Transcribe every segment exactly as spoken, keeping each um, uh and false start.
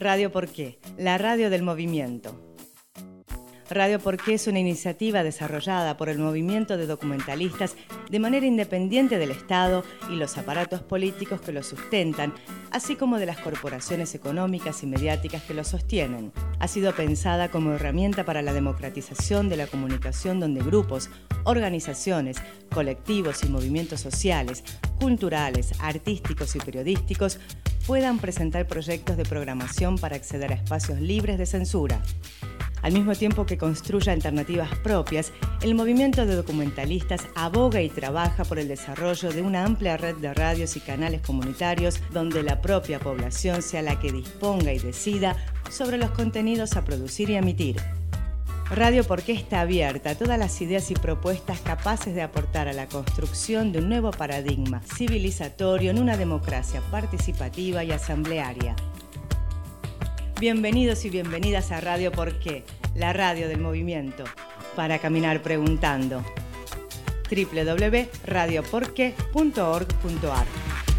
Radio ¿Por qué? La radio del movimiento. Radio ¿Por qué? Es una iniciativa desarrollada por el movimiento de documentalistas de manera independiente del Estado y los aparatos políticos que lo sustentan, así como de las corporaciones económicas y mediáticas que lo sostienen. Ha sido pensada como herramienta para la democratización de la comunicación donde grupos, organizaciones, colectivos y movimientos sociales, culturales, artísticos y periodísticos puedan presentar proyectos de programación para acceder a espacios libres de censura. Al mismo tiempo que construye alternativas propias, el movimiento de documentalistas aboga y trabaja por el desarrollo de una amplia red de radios y canales comunitarios donde la propia población sea la que disponga y decida sobre los contenidos a producir y emitir. Radio ¿Por qué? Está abierta a todas las ideas y propuestas capaces de aportar a la construcción de un nuevo paradigma civilizatorio en una democracia participativa y asamblearia. Bienvenidos y bienvenidas a Radio ¿Por qué? La radio del movimiento, para caminar preguntando. doble u doble u doble u punto radio por qué punto org punto a r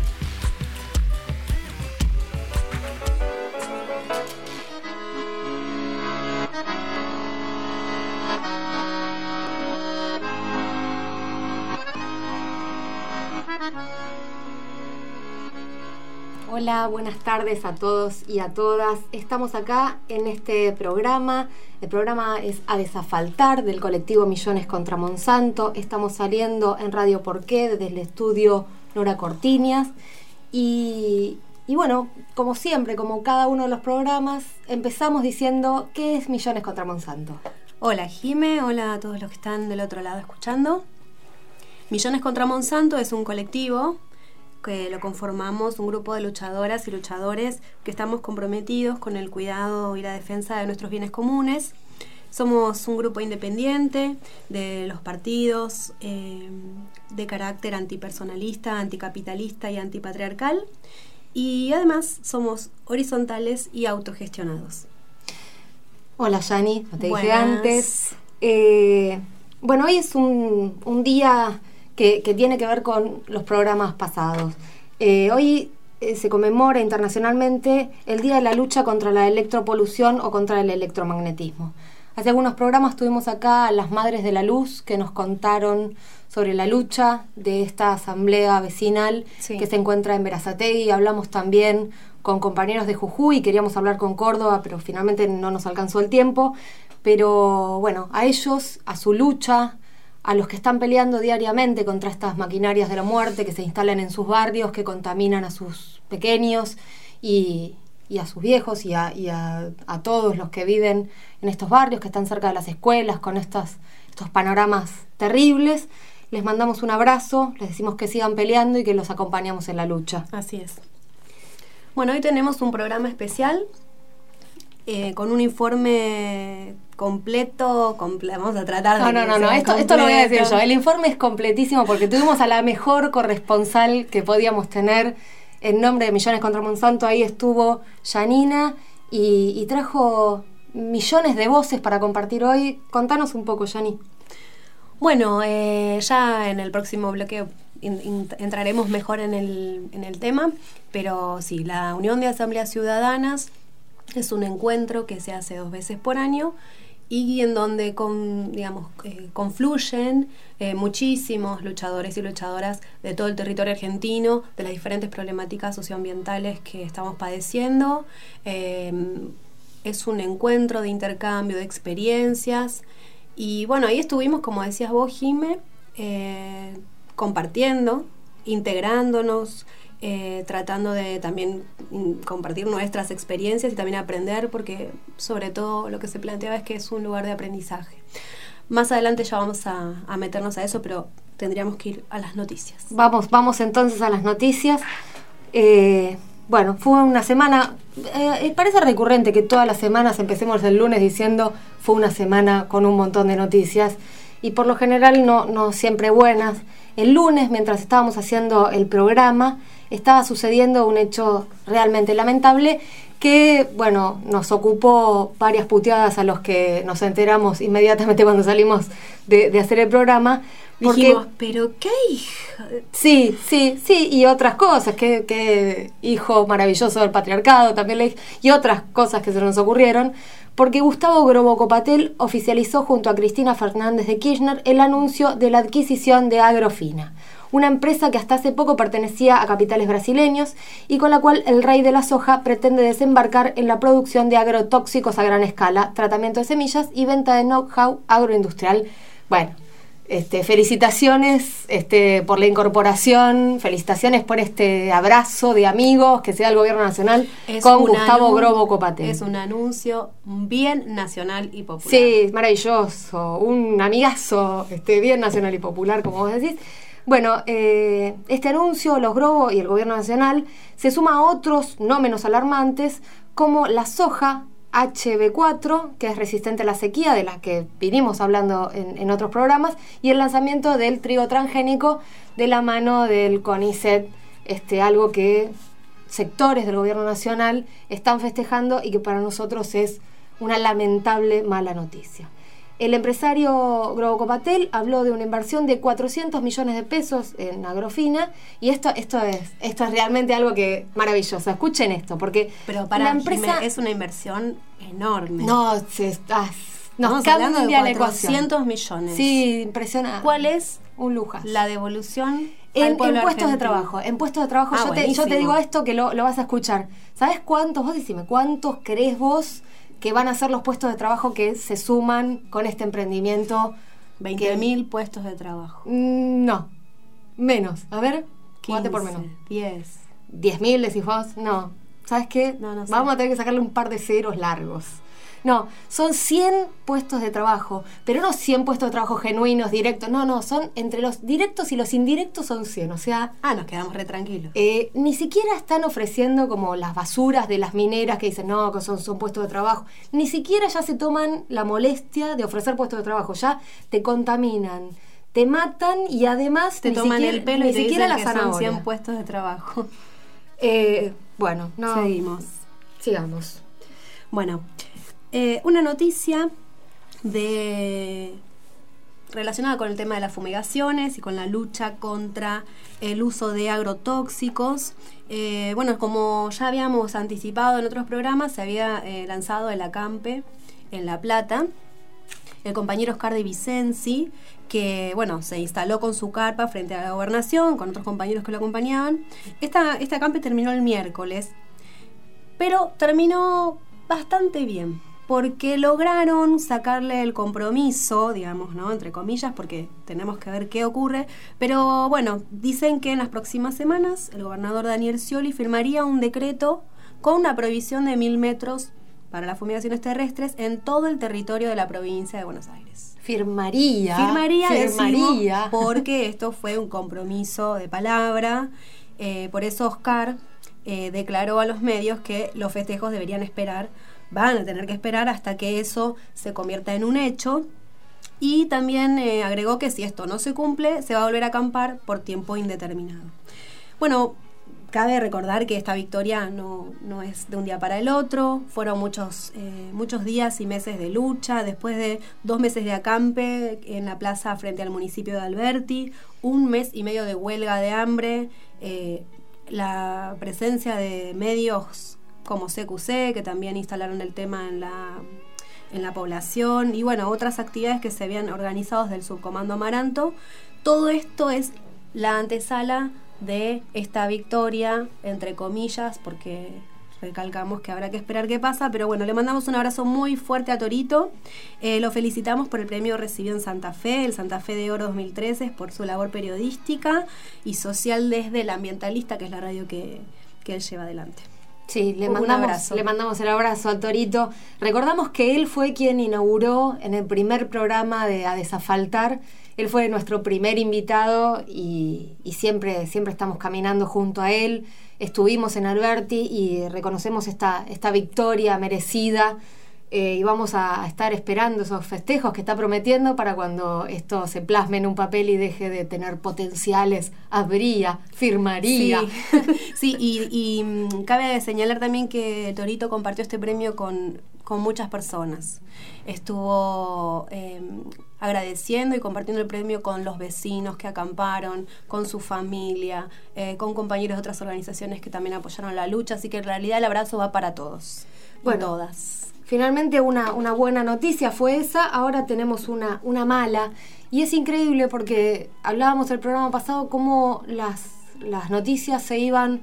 Hola, buenas tardes a todos y a todas. Estamos acá en este programa. El programa es A Desafaltar del colectivo Millones contra Monsanto. Estamos saliendo en Radio ¿Por qué? Desde el estudio Nora Cortiñas. Y, y bueno, como siempre, como cada uno de los programas, empezamos diciendo ¿qué es Millones contra Monsanto? Hola Jime, hola a todos los que están del otro lado escuchando. Millones contra Monsanto es un colectivo que lo conformamos un grupo de luchadoras y luchadores que estamos comprometidos con el cuidado y la defensa de nuestros bienes comunes. Somos un grupo independiente de los partidos eh, de carácter antipersonalista, anticapitalista y antipatriarcal, y además somos horizontales y autogestionados. Hola Yani, no te dije antes. Eh, bueno, hoy es un, un día Que, que tiene que ver con los programas pasados. Eh, hoy eh, se conmemora internacionalmente el Día de la Lucha contra la Electropolución o contra el electromagnetismo. Hace algunos programas tuvimos acá a las Madres de la Luz que nos contaron sobre la lucha de esta asamblea vecinal sí. que se encuentra en Berazategui. Hablamos también con compañeros de Jujuy, queríamos hablar con Córdoba, pero finalmente no nos alcanzó el tiempo. Pero bueno, a ellos, a su lucha, a los que están peleando diariamente contra estas maquinarias de la muerte que se instalan en sus barrios, que contaminan a sus pequeños y, y a sus viejos y, a, y a, a todos los que viven en estos barrios, que están cerca de las escuelas, con estas, estos panoramas terribles. Les mandamos un abrazo, les decimos que sigan peleando y que los acompañamos en la lucha. Así es. Bueno, hoy tenemos un programa especial eh, con un informe completo, comple- vamos a tratar de... No, no, no, no. Esto, esto lo voy a decir yo. El informe es completísimo porque tuvimos a la mejor corresponsal que podíamos tener en nombre de Millones contra Monsanto. Ahí estuvo Janina y, y trajo millones de voces para compartir hoy. Contanos un poco, Yani. Bueno, eh, ya en el próximo bloque in, in, entraremos mejor en el, en el tema, pero sí, la Unión de Asambleas Ciudadanas es un encuentro que se hace dos veces por año y en donde con, digamos, eh, confluyen eh, muchísimos luchadores y luchadoras de todo el territorio argentino, de las diferentes problemáticas socioambientales que estamos padeciendo. Eh, es un encuentro de intercambio de experiencias y bueno, ahí estuvimos, como decías vos, Jime, eh, compartiendo, integrándonos, Eh, tratando de también compartir nuestras experiencias y también aprender, porque sobre todo lo que se planteaba es que es un lugar de aprendizaje. Más adelante ya vamos a, a meternos a eso, pero tendríamos que ir a las noticias. Vamos, vamos entonces a las noticias. Eh, bueno, fue una semana, eh, parece recurrente que todas las semanas empecemos el lunes diciendo fue una semana con un montón de noticias y por lo general no, no siempre buenas. El lunes, mientras estábamos haciendo el programa, estaba sucediendo un hecho realmente lamentable que, bueno, nos ocupó varias puteadas a los que nos enteramos inmediatamente cuando salimos de, de hacer el programa. Porque, dijimos, pero qué hija. Sí, sí, sí, y otras cosas, qué, qué hijo maravilloso del patriarcado, también le, y otras cosas que se nos ocurrieron, porque Gustavo Grobocopatel oficializó junto a Cristina Fernández de Kirchner el anuncio de la adquisición de Agrofina, una empresa que hasta hace poco pertenecía a capitales brasileños y con la cual el rey de la soja pretende desembarcar en la producción de agrotóxicos a gran escala, tratamiento de semillas y venta de know-how agroindustrial. Bueno, este, felicitaciones este, por la incorporación, felicitaciones por este abrazo de amigos que sea el gobierno nacional es con Gustavo Grobocopatel. Es un anuncio bien nacional y popular. Sí, maravilloso, un amigazo este, bien nacional y popular, como vos decís. Bueno, eh, este anuncio, los Grobo y el gobierno nacional, se suma a otros no menos alarmantes, como la soja H B cuatro, que es resistente a la sequía, de la que vinimos hablando en, en otros programas, y el lanzamiento del trigo transgénico de la mano del CONICET, este, algo que sectores del gobierno nacional están festejando y que para nosotros es una lamentable mala noticia. El empresario Grobocopatel habló de una inversión de cuatrocientos millones de pesos en Agrofina y esto esto es esto es realmente algo que maravilloso. Escuchen esto, porque pero para la empresa es una inversión enorme. No, se está nos cambia de cuatrocientos millones. Sí, impresionante. ¿Cuál es un lujazo? La devolución en, al pueblo en puestos argentino. de trabajo. En puestos de trabajo Ah, yo, te, yo te digo esto que lo, lo vas a escuchar. ¿Sabes cuántos? Vos decime, ¿cuántos crees vos que van a ser los puestos de trabajo que se suman con este emprendimiento? veinte mil puestos de trabajo. No, menos. A ver, jugate por menos. diez. ¿diez mil decís vos? No. ¿Sabes qué? No, no sé. Vamos a tener que sacarle un par de ceros largos. No, son cien puestos de trabajo, pero no cien puestos de trabajo genuinos, directos. No, no, son entre los directos y los indirectos son cien, o sea... Ah, nos quedamos re tranquilos. Eh, ni siquiera están ofreciendo como las basuras de las mineras que dicen, no, que son, son puestos de trabajo. Ni siquiera ya se toman la molestia de ofrecer puestos de trabajo. Ya te contaminan, te matan y además... Te toman siquiera, el pelo ni y te siquiera dicen la que son zanahoria. cien puestos de trabajo. Eh, bueno, no... Seguimos. Sigamos. Bueno... Eh, una noticia de relacionada con el tema de las fumigaciones y con la lucha contra el uso de agrotóxicos. Eh, bueno, como ya habíamos anticipado en otros programas, se había eh, lanzado el acampe en La Plata. El compañero Oscar de Vicenzi, que bueno, se instaló con su carpa frente a la gobernación, con otros compañeros que lo acompañaban. Esta, este acampe terminó el miércoles, pero terminó bastante bien, porque lograron sacarle el compromiso, digamos, ¿no? Entre comillas, porque tenemos que ver qué ocurre. Pero bueno, dicen que en las próximas semanas el gobernador Daniel Scioli firmaría un decreto con una prohibición de mil metros para las fumigaciones terrestres en todo el territorio de la provincia de Buenos Aires. Firmaría. Firmaría, firmaría. Decimos, porque esto fue un compromiso de palabra. Eh, por eso Oscar eh, declaró a los medios que los festejos deberían esperar van a tener que esperar hasta que eso se convierta en un hecho, y también eh, agregó que si esto no se cumple, se va a volver a acampar por tiempo indeterminado. Bueno, cabe recordar que esta victoria no, no es de un día para el otro, fueron muchos, eh, muchos días y meses de lucha, después de dos meses de acampe en la plaza frente al municipio de Alberti, un mes y medio de huelga de hambre, eh, la presencia de medios como C Q C, que también instalaron el tema en la, en la población, y bueno, otras actividades que se habían organizado desde el Subcomando Amaranto. Todo esto es la antesala de esta victoria, entre comillas, porque recalcamos que habrá que esperar qué pasa, pero bueno, le mandamos un abrazo muy fuerte a Torito, eh, lo felicitamos por el premio recibido en Santa Fe, el Santa Fe de Oro dos mil trece, por su labor periodística y social desde El Ambientalista, que es la radio que, que él lleva adelante. Sí, le mandamos, le mandamos el abrazo a Torito. Recordamos que él fue quien inauguró en el primer programa de A Desafaltar. Él fue nuestro primer invitado y, y siempre, siempre estamos caminando junto a él. Estuvimos en Alberti y reconocemos esta, esta victoria merecida eh, y vamos a estar esperando esos festejos que está prometiendo para cuando esto se plasme en un papel y deje de tener potenciales, habría, firmaría. Sí, sí y, y cabe señalar también que Torito compartió este premio con, con muchas personas. Estuvo eh, agradeciendo y compartiendo el premio con los vecinos que acamparon, con su familia, eh, con compañeros de otras organizaciones que también apoyaron la lucha, así que en realidad el abrazo va para todos, bueno, y todas. Finalmente una, una buena noticia fue esa, ahora tenemos una, una mala, y es increíble porque hablábamos el programa pasado cómo las, las noticias se iban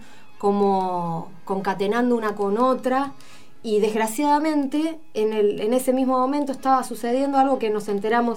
como concatenando una con otra, y desgraciadamente en, el, en ese mismo momento estaba sucediendo algo que nos enteramos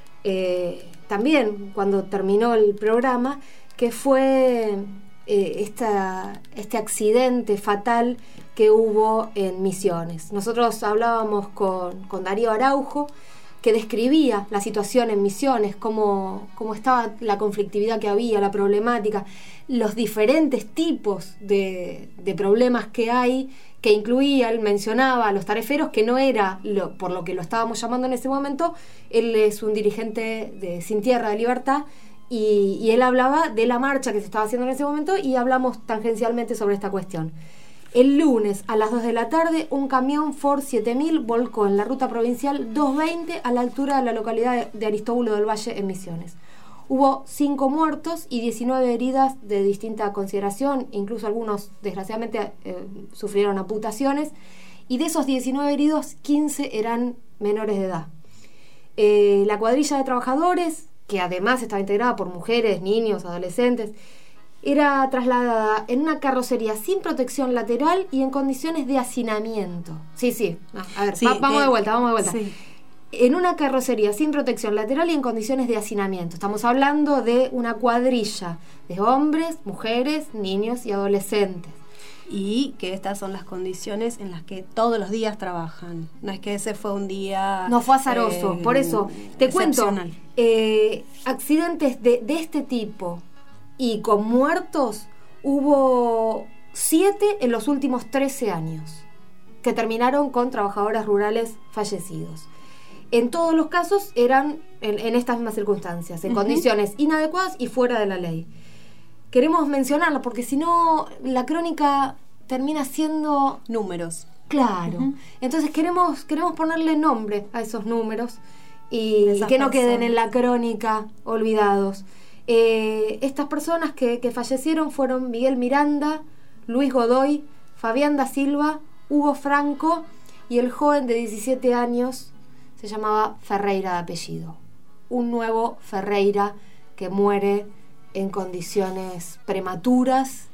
eh, también cuando terminó el programa, que fue eh, esta, este accidente fatal que hubo en Misiones. Nosotros hablábamos con, con Darío Araujo, que describía la situación en Misiones, cómo, cómo estaba la conflictividad que había, la problemática, los diferentes tipos de, de problemas que hay, que incluía, él mencionaba a los tareferos, que no era lo, por lo que lo estábamos llamando en ese momento. Él es un dirigente de Sin Tierra de Libertad, y, y él hablaba de la marcha que se estaba haciendo en ese momento, y hablamos tangencialmente sobre esta cuestión. El lunes a las dos de la tarde, un camión Ford siete mil volcó en la ruta provincial doscientos veinte a la altura de la localidad de Aristóbulo del Valle en Misiones. Hubo cinco muertos y diecinueve heridas de distinta consideración, incluso algunos desgraciadamente eh, sufrieron amputaciones, y de esos diecinueve heridos, quince eran menores de edad. Eh, la cuadrilla de trabajadores, que además estaba integrada por mujeres, niños, adolescentes, era trasladada en una carrocería sin protección lateral y en condiciones de hacinamiento. Sí, sí, no, a ver, sí, va, vamos eh, de vuelta, vamos de vuelta. Sí. En una carrocería sin protección lateral y en condiciones de hacinamiento. Estamos hablando de una cuadrilla de hombres, mujeres, niños y adolescentes. Y que estas son las condiciones en las que todos los días trabajan. No es que ese fue un día... No fue azaroso, eh, por eso. Te cuento, eh, accidentes de, de este tipo y con muertos hubo siete en los últimos trece años, que terminaron con trabajadores rurales fallecidos. En todos los casos eran en, en estas mismas circunstancias, en uh-huh. condiciones inadecuadas y fuera de la ley. Queremos mencionarlo porque si no la crónica termina siendo... números. Claro. Uh-huh. Entonces queremos, queremos ponerle nombre a esos números y, y que no queden en la crónica olvidados. Eh, estas personas que, que fallecieron fueron Miguel Miranda, Luis Godoy, Fabián da Silva, Hugo Franco y el joven de diecisiete años se llamaba Ferreira de apellido. Un nuevo Ferreira que muere en condiciones prematuras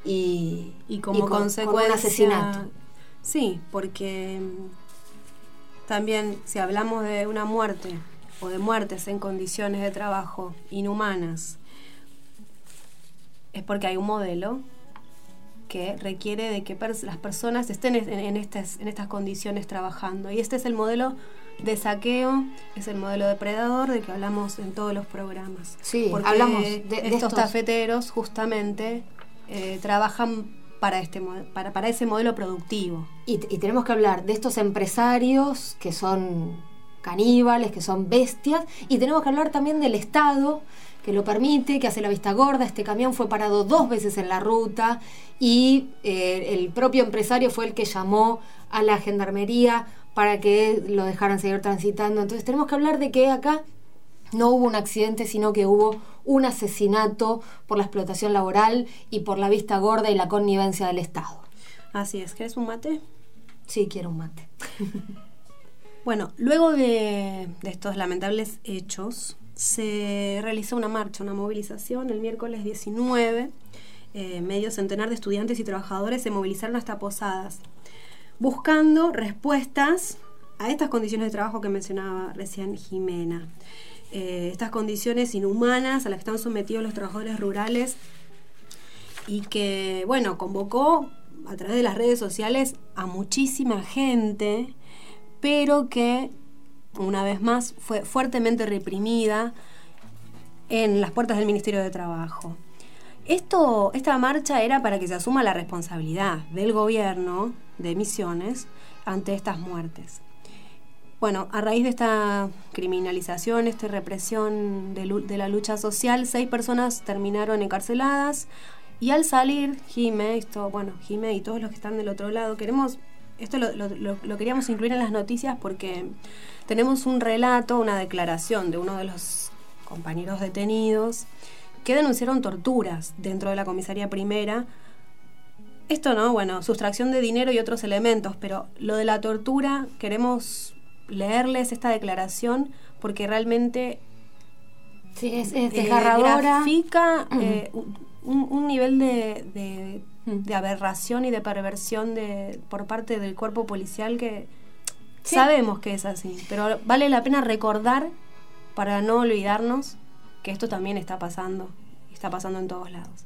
y, y como y con, consecuencia con un asesinato. Sí, porque también si hablamos de una muerte o de muertes en condiciones de trabajo inhumanas, es porque hay un modelo que requiere de que pers- las personas estén en, en, estas, en estas condiciones trabajando. Y este es el modelo de saqueo, es el modelo depredador del que hablamos en todos los programas. Sí, porque hablamos de, de estos, estos tafeteros justamente eh, trabajan para, este, para, para ese modelo productivo. Y, y tenemos que hablar de estos empresarios que son caníbales, que son bestias, y tenemos que hablar también del Estado, que lo permite, que hace la vista gorda. Este camión fue parado dos veces en la ruta y eh, el propio empresario fue el que llamó a la gendarmería para que lo dejaran seguir transitando. Entonces tenemos que hablar de que acá no hubo un accidente, sino que hubo un asesinato por la explotación laboral y por la vista gorda y la connivencia del Estado. Así es. ¿Querés un mate? Sí, quiero un mate. Bueno, luego de, de estos lamentables hechos, se realizó una marcha, una movilización el miércoles diecinueve. Eh, medio centenar de estudiantes y trabajadores se movilizaron hasta Posadas, buscando respuestas a estas condiciones de trabajo que mencionaba recién Jimena. Eh, estas condiciones inhumanas a las que están sometidos los trabajadores rurales y que, bueno, convocó a través de las redes sociales a muchísima gente, pero que, una vez más, fue fuertemente reprimida en las puertas del Ministerio de Trabajo. Esto, esta marcha era para que se asuma la responsabilidad del gobierno de Misiones ante estas muertes. Bueno, a raíz de esta criminalización, esta represión de, de la lucha social, seis personas terminaron encarceladas y al salir, Jime, esto, bueno, Jime y todos los que están del otro lado, queremos, esto lo, lo, lo, lo queríamos incluir en las noticias porque tenemos un relato, una declaración de uno de los compañeros detenidos que denunciaron torturas dentro de la comisaría primera. Esto no, bueno, sustracción de dinero y otros elementos, pero lo de la tortura queremos leerles esta declaración porque realmente sí, es, es desgarradora. Eh, grafica eh, un, un nivel de, de, de aberración y de perversión de, por parte del cuerpo policial que sí. Sabemos que es así, pero vale la pena recordar para no olvidarnos que esto también está pasando, está pasando en todos lados.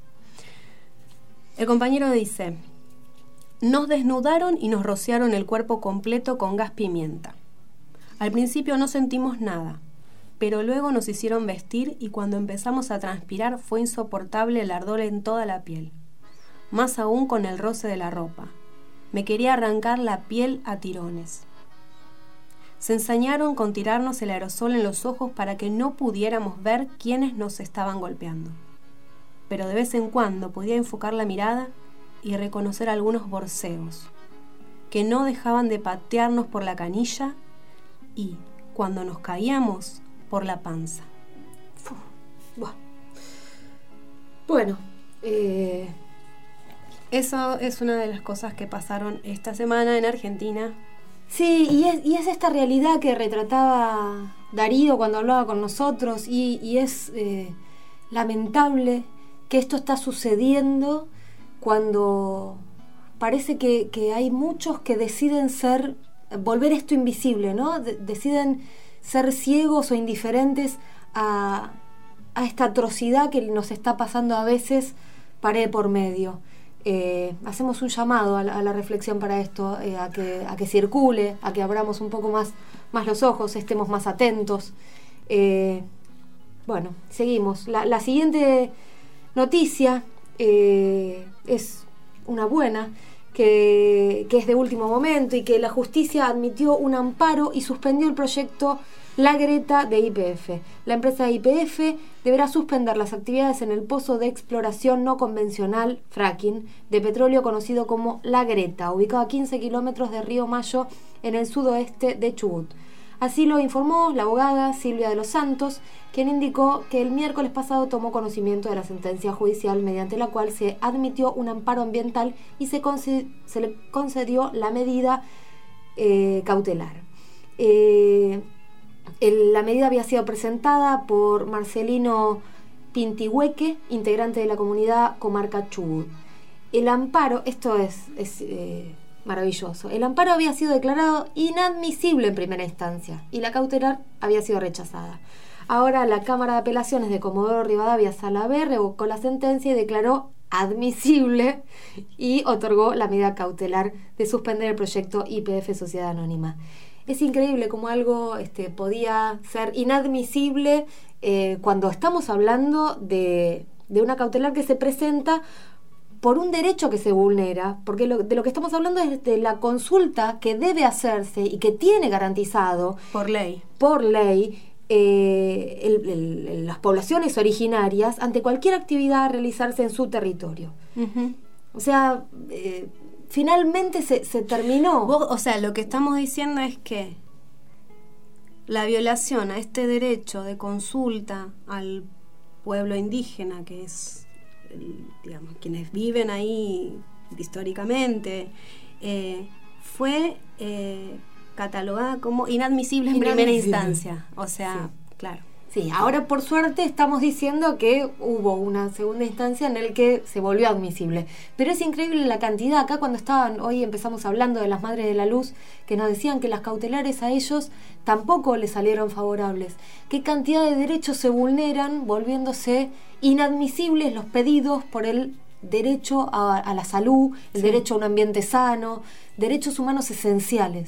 El compañero dice: nos desnudaron y nos rociaron el cuerpo completo con gas pimienta. Al principio no sentimos nada, pero luego nos hicieron vestir y cuando empezamos a transpirar fue insoportable el ardor en toda la piel. Más aún con el roce de la ropa. Me quería arrancar la piel a tirones. Se ensañaron con tirarnos el aerosol en los ojos para que no pudiéramos ver quiénes nos estaban golpeando. Pero de vez en cuando podía enfocar la mirada y reconocer algunos borceos, que no dejaban de patearnos por la canilla y, cuando nos caíamos, por la panza. Uf, bueno, eh... eso es una de las cosas que pasaron esta semana en Argentina. Sí, y es, y es esta realidad que retrataba Darío cuando hablaba con nosotros, y, y es eh, lamentable que esto está sucediendo cuando parece que, que hay muchos que deciden ser, volver esto invisible, ¿no? De, deciden ser ciegos o indiferentes a, a esta atrocidad que nos está pasando a veces pared por medio. Eh, hacemos un llamado a la, a la reflexión para esto, eh, a, que, a que circule, a que abramos un poco más, más los ojos, estemos más atentos. Eh, bueno, seguimos. La, la siguiente noticia eh, es una buena, que, que es de último momento y que la justicia admitió un amparo y suspendió el proyecto La Greta de Y P F. La empresa Y P F deberá suspender las actividades en el pozo de exploración no convencional, fracking, de petróleo conocido como La Greta, ubicado a quince kilómetros de Río Mayo, en el sudoeste de Chubut. Así lo informó la abogada Silvia de los Santos, quien indicó que el miércoles pasado tomó conocimiento de la sentencia judicial mediante la cual se admitió un amparo ambiental y se, conced- se le concedió la medida eh, cautelar. Eh, el, la medida había sido presentada por Marcelino Pintihueque, integrante de la comunidad Comarca Chubut. El amparo, esto es... es eh, maravilloso. El amparo había sido declarado inadmisible en primera instancia y la cautelar había sido rechazada. Ahora la Cámara de Apelaciones de Comodoro Rivadavia Sala B revocó la sentencia y declaró admisible y otorgó la medida cautelar de suspender el proyecto Y P F Sociedad Anónima. Es increíble cómo algo este, podía ser inadmisible eh, cuando estamos hablando de, de una cautelar que se presenta por un derecho que se vulnera, porque lo, de lo que estamos hablando es de la consulta que debe hacerse y que tiene garantizado por ley, por ley eh, el, el, el, las poblaciones originarias ante cualquier actividad a realizarse en su territorio. Uh-huh. O sea, eh, finalmente se, se terminó. Vos, o sea, lo que estamos diciendo es que la violación a este derecho de consulta al pueblo indígena, que es, digamos, quienes viven ahí históricamente, eh, fue eh, catalogada como inadmisible en inadmisible. primera instancia. O sea, sí. Claro. Sí, ahora por suerte estamos diciendo que hubo una segunda instancia en el que se volvió admisible. Pero es increíble la cantidad. Acá cuando estaban, hoy empezamos hablando de las Madres de la Luz, que nos decían que las cautelares a ellos tampoco les salieron favorables. ¿Qué cantidad de derechos se vulneran volviéndose inadmisibles los pedidos por el derecho a, a la salud, el sí. derecho a un ambiente sano, derechos humanos esenciales?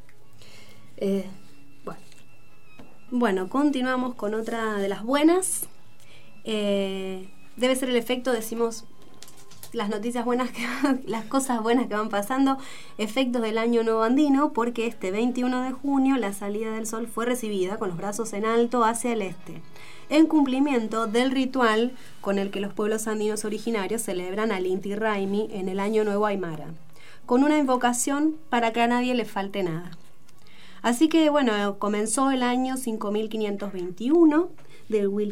Eh, bueno. bueno, continuamos con otra de las buenas. Eh, debe ser el efecto, decimos, las noticias buenas, que las cosas buenas que van pasando, efectos del Año Nuevo Andino, porque este veintiuno de junio la salida del sol fue recibida con los brazos en alto hacia el este, en cumplimiento del ritual con el que los pueblos andinos originarios celebran al Inti Raymi en el Año Nuevo Aymara, con una invocación para que a nadie le falte nada. Así que bueno, comenzó el año cinco mil quinientos veintiuno del Wil-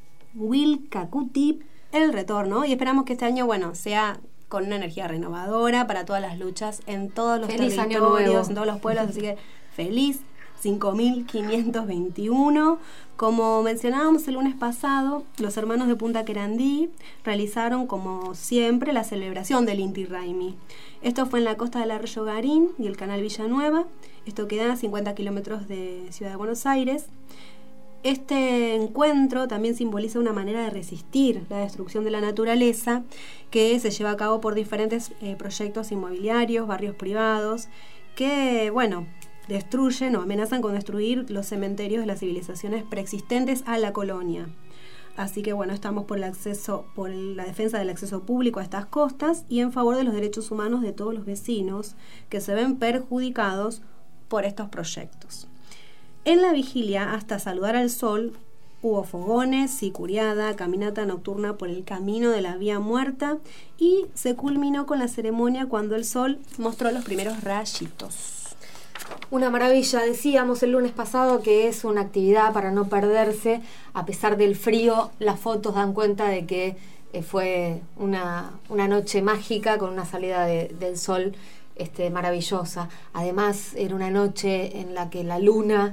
Wilcacuti, el retorno, y esperamos que este año, bueno, sea con una energía renovadora para todas las luchas en todos los feliz territorios, en todos los pueblos, así que feliz cinco mil quinientos veintiuno. Como mencionábamos el lunes pasado, los hermanos de Punta Querandí realizaron, como siempre, la celebración del Inti Raymi. Esto fue en la costa del Arroyo Garín y el canal Villanueva. Esto queda a cincuenta kilómetros de Ciudad de Buenos Aires. Este encuentro también simboliza una manera de resistir la destrucción de la naturaleza que se lleva a cabo por diferentes eh, proyectos inmobiliarios, barrios privados, que, bueno, destruyen o amenazan con destruir los cementerios de las civilizaciones preexistentes a la colonia. Así que, bueno, estamos por el acceso, por la defensa del acceso público a estas costas y en favor de los derechos humanos de todos los vecinos que se ven perjudicados por estos proyectos. En la vigilia, hasta saludar al sol, hubo fogones, sicuriada, caminata nocturna por el camino de la Vía Muerta y se culminó con la ceremonia cuando el sol mostró los primeros rayitos. Una maravilla, decíamos el lunes pasado que es una actividad para no perderse, a pesar del frío, las fotos dan cuenta de que eh, fue una, una noche mágica con una salida de, del sol este, maravillosa. Además era una noche en la que la luna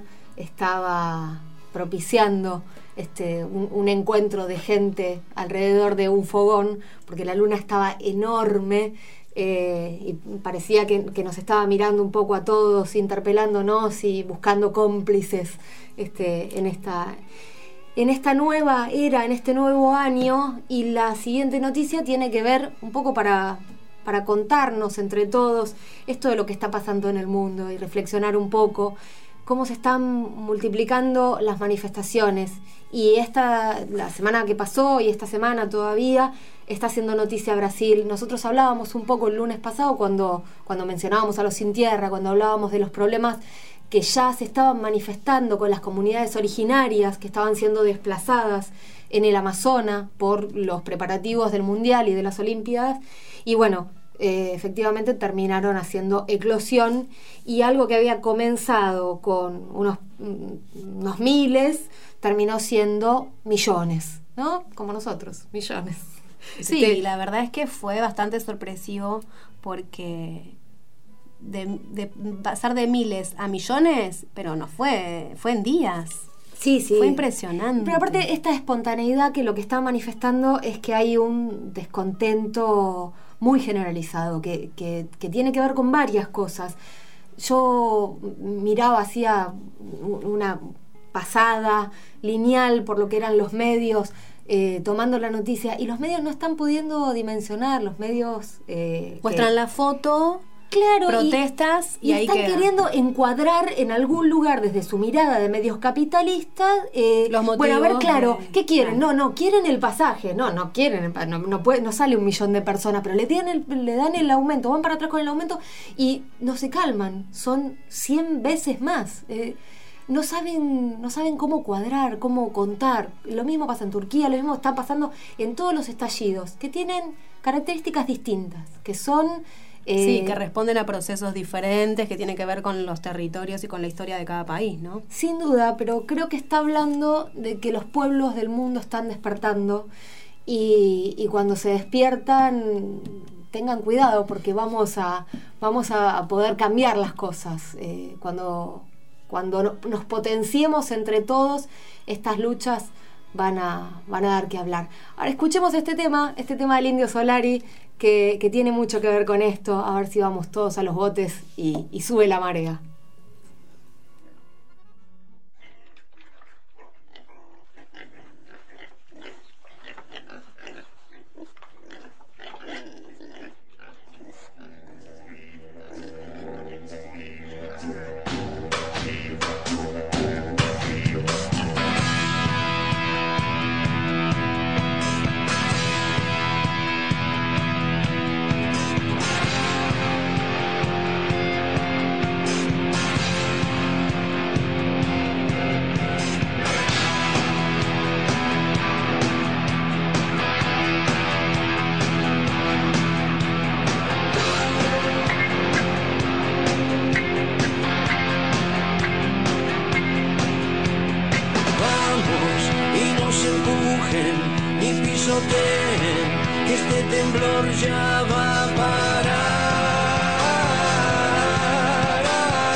estaba propiciando este, un, un encuentro de gente alrededor de un fogón, porque la luna estaba enorme eh, y parecía que, que nos estaba mirando un poco a todos, interpelándonos y buscando cómplices este, en esta, en esta nueva era, en este nuevo año. Y la siguiente noticia tiene que ver un poco para, para contarnos entre todos esto de lo que está pasando en el mundo y reflexionar un poco cómo se están multiplicando las manifestaciones. Y esta, la semana que pasó y esta semana todavía está haciendo noticia Brasil. Nosotros hablábamos un poco el lunes pasado cuando, cuando mencionábamos a los Sin Tierra, cuando hablábamos de los problemas que ya se estaban manifestando con las comunidades originarias que estaban siendo desplazadas en el Amazonas por los preparativos del Mundial y de las Olimpiadas. Y bueno, Eh, efectivamente terminaron haciendo eclosión y algo que había comenzado con unos, unos miles terminó siendo millones, ¿no? Como nosotros, millones. Sí, Este, la verdad es que fue bastante sorpresivo porque de, de pasar de miles a millones, pero no fue, fue en días. Sí, sí. Fue impresionante. Pero aparte esta espontaneidad que lo que está manifestando es que hay un descontento muy generalizado, que, que, que tiene que ver con varias cosas. Yo miraba, hacía una pasada lineal por lo que eran los medios, eh, tomando la noticia, y los medios no están pudiendo dimensionar, los medios... Eh, muestran que, la foto... Claro, protestas y, y, y ahí están queda. queriendo encuadrar en algún lugar desde su mirada de medios capitalistas eh, los motivos. Bueno, a ver, claro, de, ¿qué quieren? Claro. No, no, quieren el pasaje, no, no quieren, no, no, puede, no sale un millón de personas, pero le dan, el, le dan el aumento, van para atrás con el aumento y no se calman, son cien veces más. Eh, no saben, no saben cómo cuadrar, cómo contar. Lo mismo pasa en Turquía, lo mismo está pasando en todos los estallidos, que tienen características distintas, que son... Eh, sí, que responden a procesos diferentes que tienen que ver con los territorios y con la historia de cada país, ¿no? Sin duda, pero creo que está hablando de que los pueblos del mundo están despertando y, y cuando se despiertan tengan cuidado porque vamos a, vamos a poder cambiar las cosas. Eh, cuando, cuando no, nos potenciemos entre todos, estas luchas van a, van a dar que hablar. Ahora escuchemos este tema, este tema del Indio Solari, Que, que tiene mucho que ver con esto, a ver si vamos todos a los botes y, y sube la marea. pisoteen, que este temblor ya va a parar.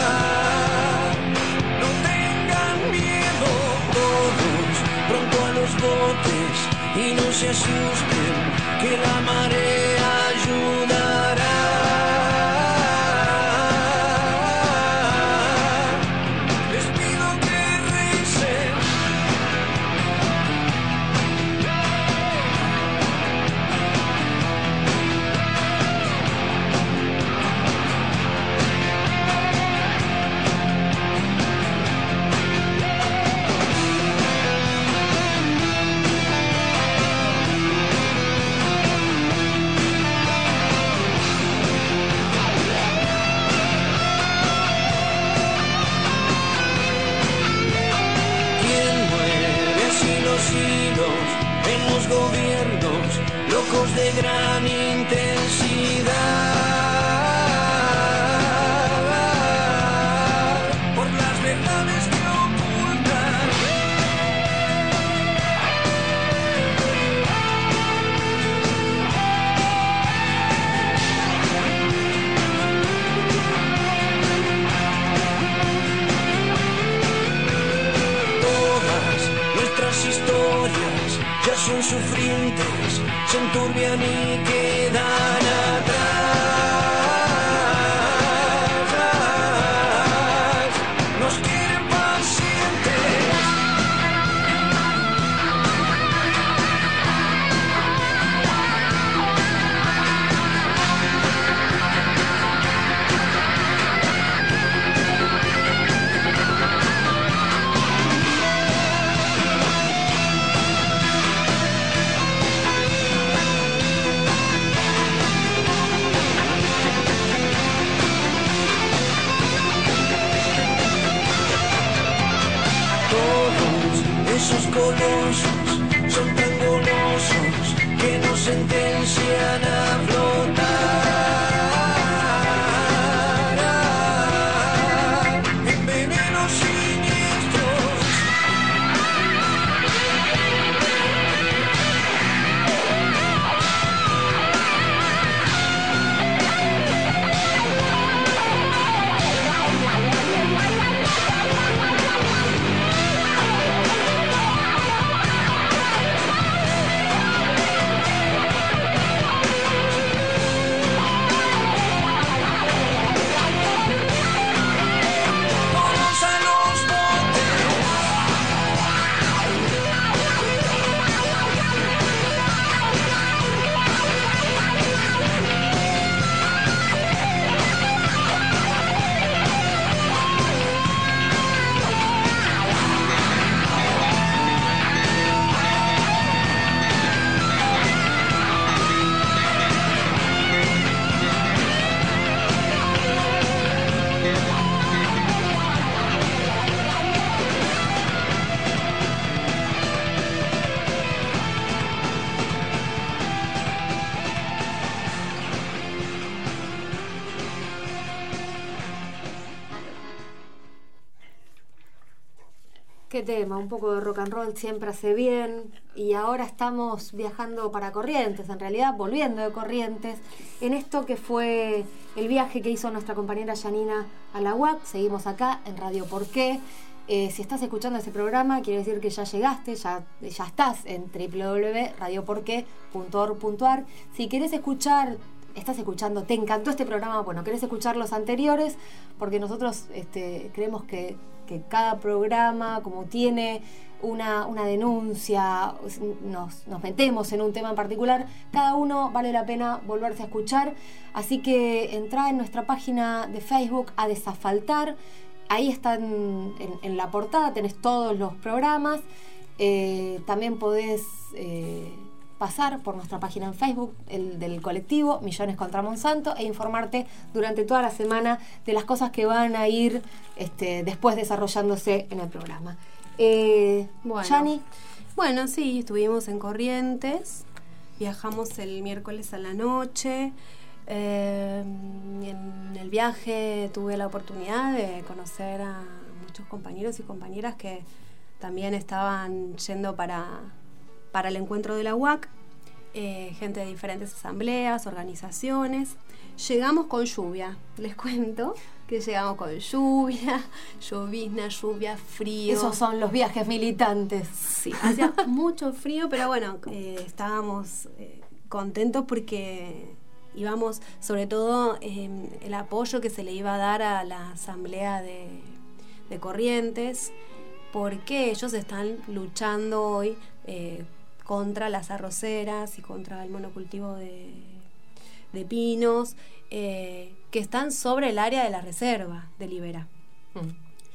No tengan miedo todos, pronto a los botes, y no se asusten, que la marea ayudará. En los gobiernos locos de gran intensidad, por las verdades que ocultan. Todas nuestras historias ya son sufrientes, se enturbian y quedan atrás. Nos quieren pacientes. Esos colosos son tan golosos que nos sentencian a flotar en venenos siniestros. Qué tema, un poco de rock and roll siempre hace bien. Y ahora estamos viajando para Corrientes, en realidad volviendo de Corrientes, en esto que fue el viaje que hizo nuestra compañera Janina a la U A C. Seguimos acá en Radio Por Qué. Eh, si estás escuchando este programa, quiere decir que ya llegaste, ya, ya estás en doble u doble u doble u punto radio por qué punto org punto a r. Si querés escuchar, estás escuchando, te encantó este programa, bueno, querés escuchar los anteriores, porque nosotros este, creemos que, que cada programa, como tiene una, una denuncia, nos, nos metemos en un tema en particular, cada uno vale la pena volverse a escuchar. Así que entrá en nuestra página de Facebook a Desafaltar. Ahí están en, en la portada, tenés todos los programas. Eh, también podés eh, pasar por nuestra página en Facebook, el del colectivo Millones contra Monsanto, e informarte durante toda la semana de las cosas que van a ir este, después desarrollándose en el programa. Eh, bueno, Jani. Bueno, sí, estuvimos en Corrientes, viajamos el miércoles a la noche. Eh, en el viaje tuve la oportunidad de conocer a muchos compañeros y compañeras que también estaban yendo para, para el encuentro de la U A C. eh, gente de diferentes asambleas, organizaciones. Llegamos con lluvia, les cuento que llegamos con lluvia, llovizna, lluvia, frío. Esos son los viajes militantes. Sí, hacía mucho frío, pero bueno, eh, estábamos eh, contentos porque íbamos, sobre todo, eh, el apoyo que se le iba a dar a la asamblea de, de Corrientes, porque ellos están luchando hoy eh, contra las arroceras y contra el monocultivo de, de pinos, eh, que están sobre el área de la reserva de Liberá. Mm.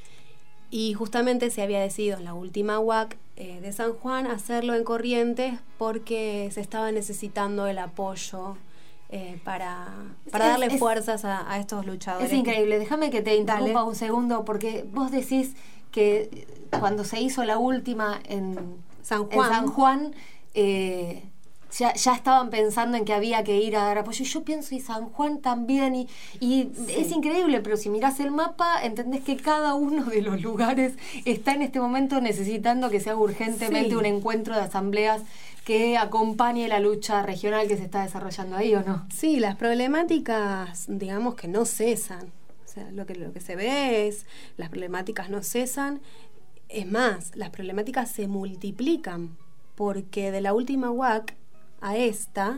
Y justamente se había decidido en la última U A C eh, de San Juan hacerlo en Corrientes porque se estaba necesitando el apoyo eh, para, para es, darle es, fuerzas a, a estos luchadores. Es increíble, déjame que te interrumpa Dale. un segundo, porque vos decís que cuando se hizo la última en San Juan, en San Juan eh, ya, ya estaban pensando en que había que ir a dar apoyo. Yo pienso, y San Juan también, y, y sí. es increíble, pero si mirás el mapa, entendés que cada uno de los lugares está en este momento necesitando que se haga urgentemente sí. un encuentro de asambleas que acompañe la lucha regional que se está desarrollando ahí, ¿o no? Sí, las problemáticas, digamos, que no cesan. O sea, lo que, lo que se ve es, las problemáticas no cesan. Es más, las problemáticas se multiplican, porque de la última U A C a esta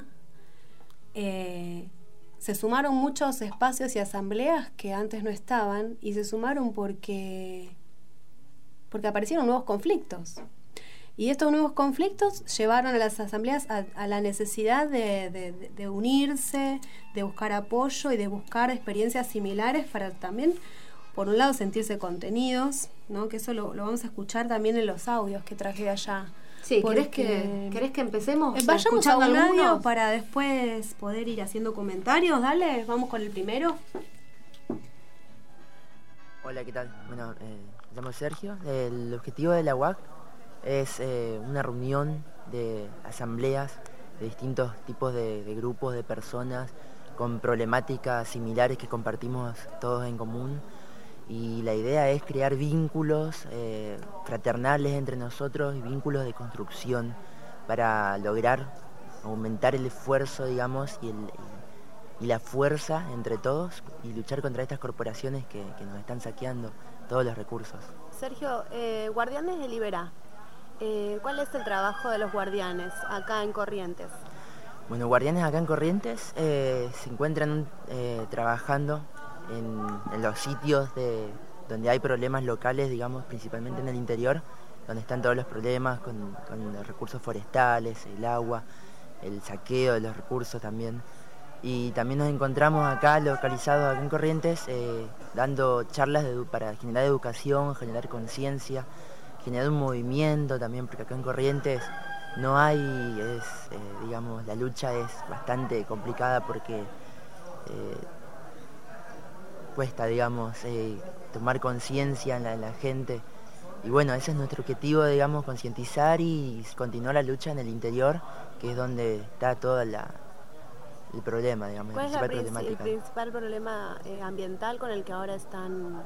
eh, se sumaron muchos espacios y asambleas que antes no estaban, y se sumaron porque porque aparecieron nuevos conflictos, y estos nuevos conflictos llevaron a las asambleas a, a la necesidad de, de, de unirse, de buscar apoyo y de buscar experiencias similares para también, por un lado, sentirse contenidos, ¿no? Que eso lo, lo vamos a escuchar también en los audios que traje de allá. Sí, ¿querés que, ¿querés que empecemos? Eh, vayamos a un audio para después poder ir haciendo comentarios. Dale, vamos con el primero. Hola, ¿qué tal? Bueno, eh, me llamo Sergio. El objetivo de la U A C es eh, una reunión de asambleas de distintos tipos de, de grupos, de personas con problemáticas similares que compartimos todos en común. Y la idea es crear vínculos eh, fraternales entre nosotros y vínculos de construcción para lograr aumentar el esfuerzo, digamos, y, el, y, y la fuerza entre todos y luchar contra estas corporaciones que, que nos están saqueando todos los recursos. Sergio, eh, Guardianes de Liberá, eh, ¿cuál es el trabajo de los guardianes acá en Corrientes? Bueno, Guardianes acá en Corrientes eh, se encuentran eh, trabajando En, en los sitios de, donde hay problemas locales, digamos, principalmente en el interior, donde están todos los problemas con, con los recursos forestales, el agua, el saqueo de los recursos también. Y también nos encontramos acá, localizados acá en Corrientes, eh, dando charlas de, para generar educación, generar conciencia, generar un movimiento también, porque acá en Corrientes no hay, es, eh, digamos, la lucha es bastante complicada porque eh, cuesta, digamos, eh, tomar conciencia en la, en la gente. Y bueno, ese es nuestro objetivo, digamos, concientizar y continuar la lucha en el interior, que es donde está todo la, el problema, digamos. ¿Cuál es la principal el principal problema eh, ambiental con el que ahora están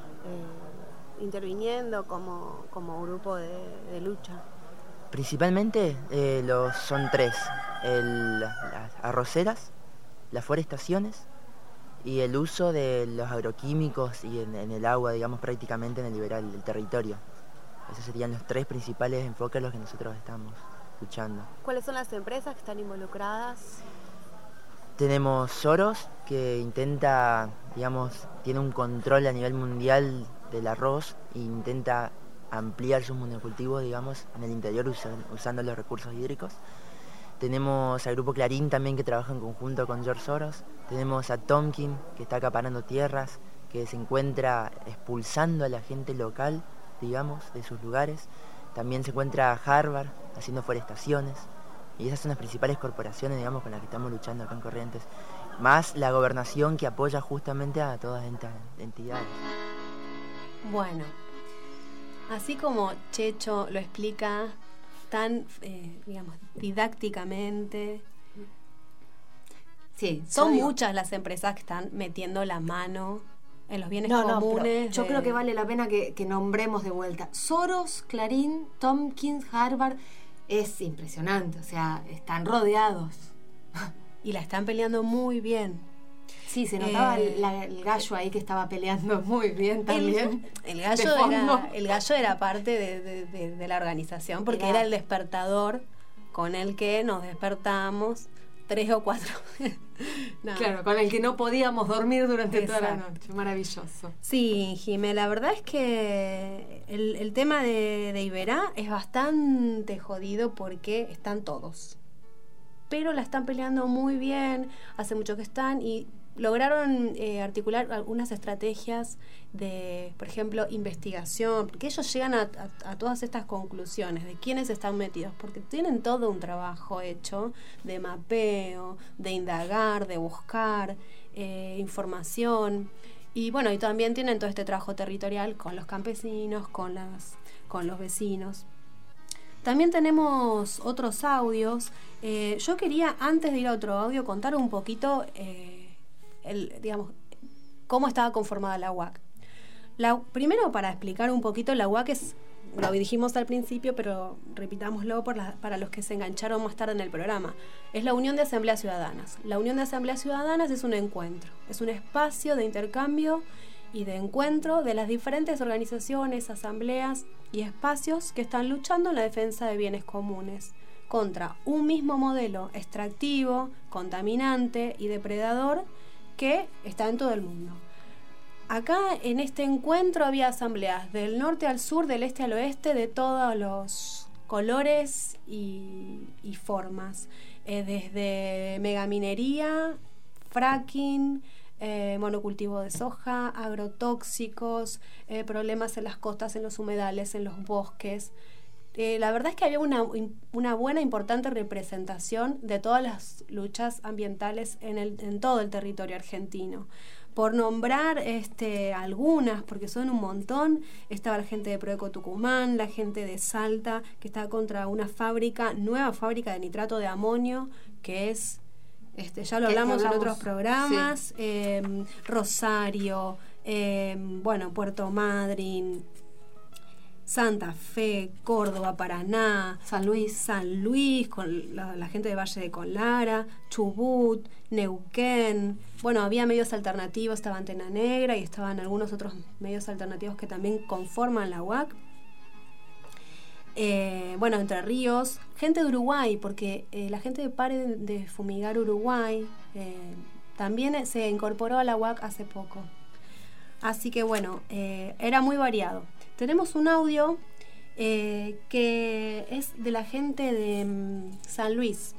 eh, interviniendo como, como grupo de, de lucha? Principalmente eh, los, son tres, el, las arroceras, las forestaciones y el uso de los agroquímicos y en, en el agua, digamos, prácticamente en el liberal del territorio. Esos serían los tres principales enfoques a los que nosotros estamos luchando. ¿Cuáles son las empresas que están involucradas? Tenemos Soros, que intenta, digamos, tiene un control a nivel mundial del arroz e intenta ampliar sus monocultivos, digamos, en el interior usan, usando los recursos hídricos. Tenemos al grupo Clarín también, que trabaja en conjunto con George Soros. Tenemos a Tomkin, que está acaparando tierras, que se encuentra expulsando a la gente local, digamos, de sus lugares. También se encuentra Harvard haciendo forestaciones. Y esas son las principales corporaciones, digamos, con las que estamos luchando acá en Corrientes. Más la gobernación, que apoya justamente a todas estas entidades. Bueno, así como Checho lo explica tan, eh, digamos, didácticamente. Sí, son digo, muchas las empresas que están metiendo la mano en los bienes no, comunes. No, yo de... creo que vale la pena que, que nombremos de vuelta. Soros, Clarín, Tompkins, Harvard es impresionante, o sea, están rodeados. Y la están peleando muy bien. Sí, se notaba eh, el, la, el gallo ahí que estaba peleando muy bien también. El, el, gallo, era, el gallo era parte de, de, de, de la organización, porque era, era el despertador con el que nos despertamos tres o cuatro. No. Claro, con el que no podíamos dormir durante Exacto. toda la noche. Maravilloso. Sí, Jimé, la verdad es que el, el tema de, de Iberá es bastante jodido porque están todos. Pero la están peleando muy bien, hace mucho que están y lograron eh, articular algunas estrategias de, por ejemplo, investigación, porque ellos llegan a, a, a todas estas conclusiones de quiénes están metidos, porque tienen todo un trabajo hecho de mapeo, de indagar, de buscar eh, información, y bueno, y también tienen todo este trabajo territorial con los campesinos, con las, con los vecinos. También tenemos otros audios. Eh, yo quería, antes de ir a otro audio, contar un poquito eh, el, digamos, cómo estaba conformada la U A C. La, primero, para explicar un poquito, la U A C es, lo dijimos al principio, pero repitámoslo por la, para los que se engancharon más tarde en el programa, es la Unión de Asambleas Ciudadanas. La Unión de Asambleas Ciudadanas es un encuentro, es un espacio de intercambio y de encuentro de las diferentes organizaciones, asambleas y espacios que están luchando en la defensa de bienes comunes contra un mismo modelo extractivo, contaminante y depredador que está en todo el mundo. Acá en este encuentro había asambleas del norte al sur, del este al oeste, de todos los colores y, y formas, eh, desde megaminería, fracking, Eh, monocultivo de soja, agrotóxicos, eh, problemas en las costas, en los humedales, en los bosques. Eh, la verdad es que había una, una buena, importante representación de todas las luchas ambientales en, el, en todo el territorio argentino. Por nombrar este, algunas, porque son un montón, estaba la gente de Proeco Tucumán, la gente de Salta, que estaba contra una fábrica, nueva fábrica de nitrato de amonio, que es... Este, ya lo hablamos, hablamos en otros programas, sí. eh, Rosario, eh, bueno, Puerto Madryn, Santa Fe, Córdoba, Paraná, San Luis, San Luis, con la, la gente de Valle de Conlara, Chubut, Neuquén. Bueno, había medios alternativos, estaba Antena Negra y estaban algunos otros medios alternativos que también conforman la U A C. Eh, bueno, Entre Ríos, gente de Uruguay, porque eh, la gente de Pare de Fumigar Uruguay eh, también se incorporó a la U A C hace poco. Así que bueno, eh, era muy variado. Tenemos un audio eh, que es de la gente de um, San Luis,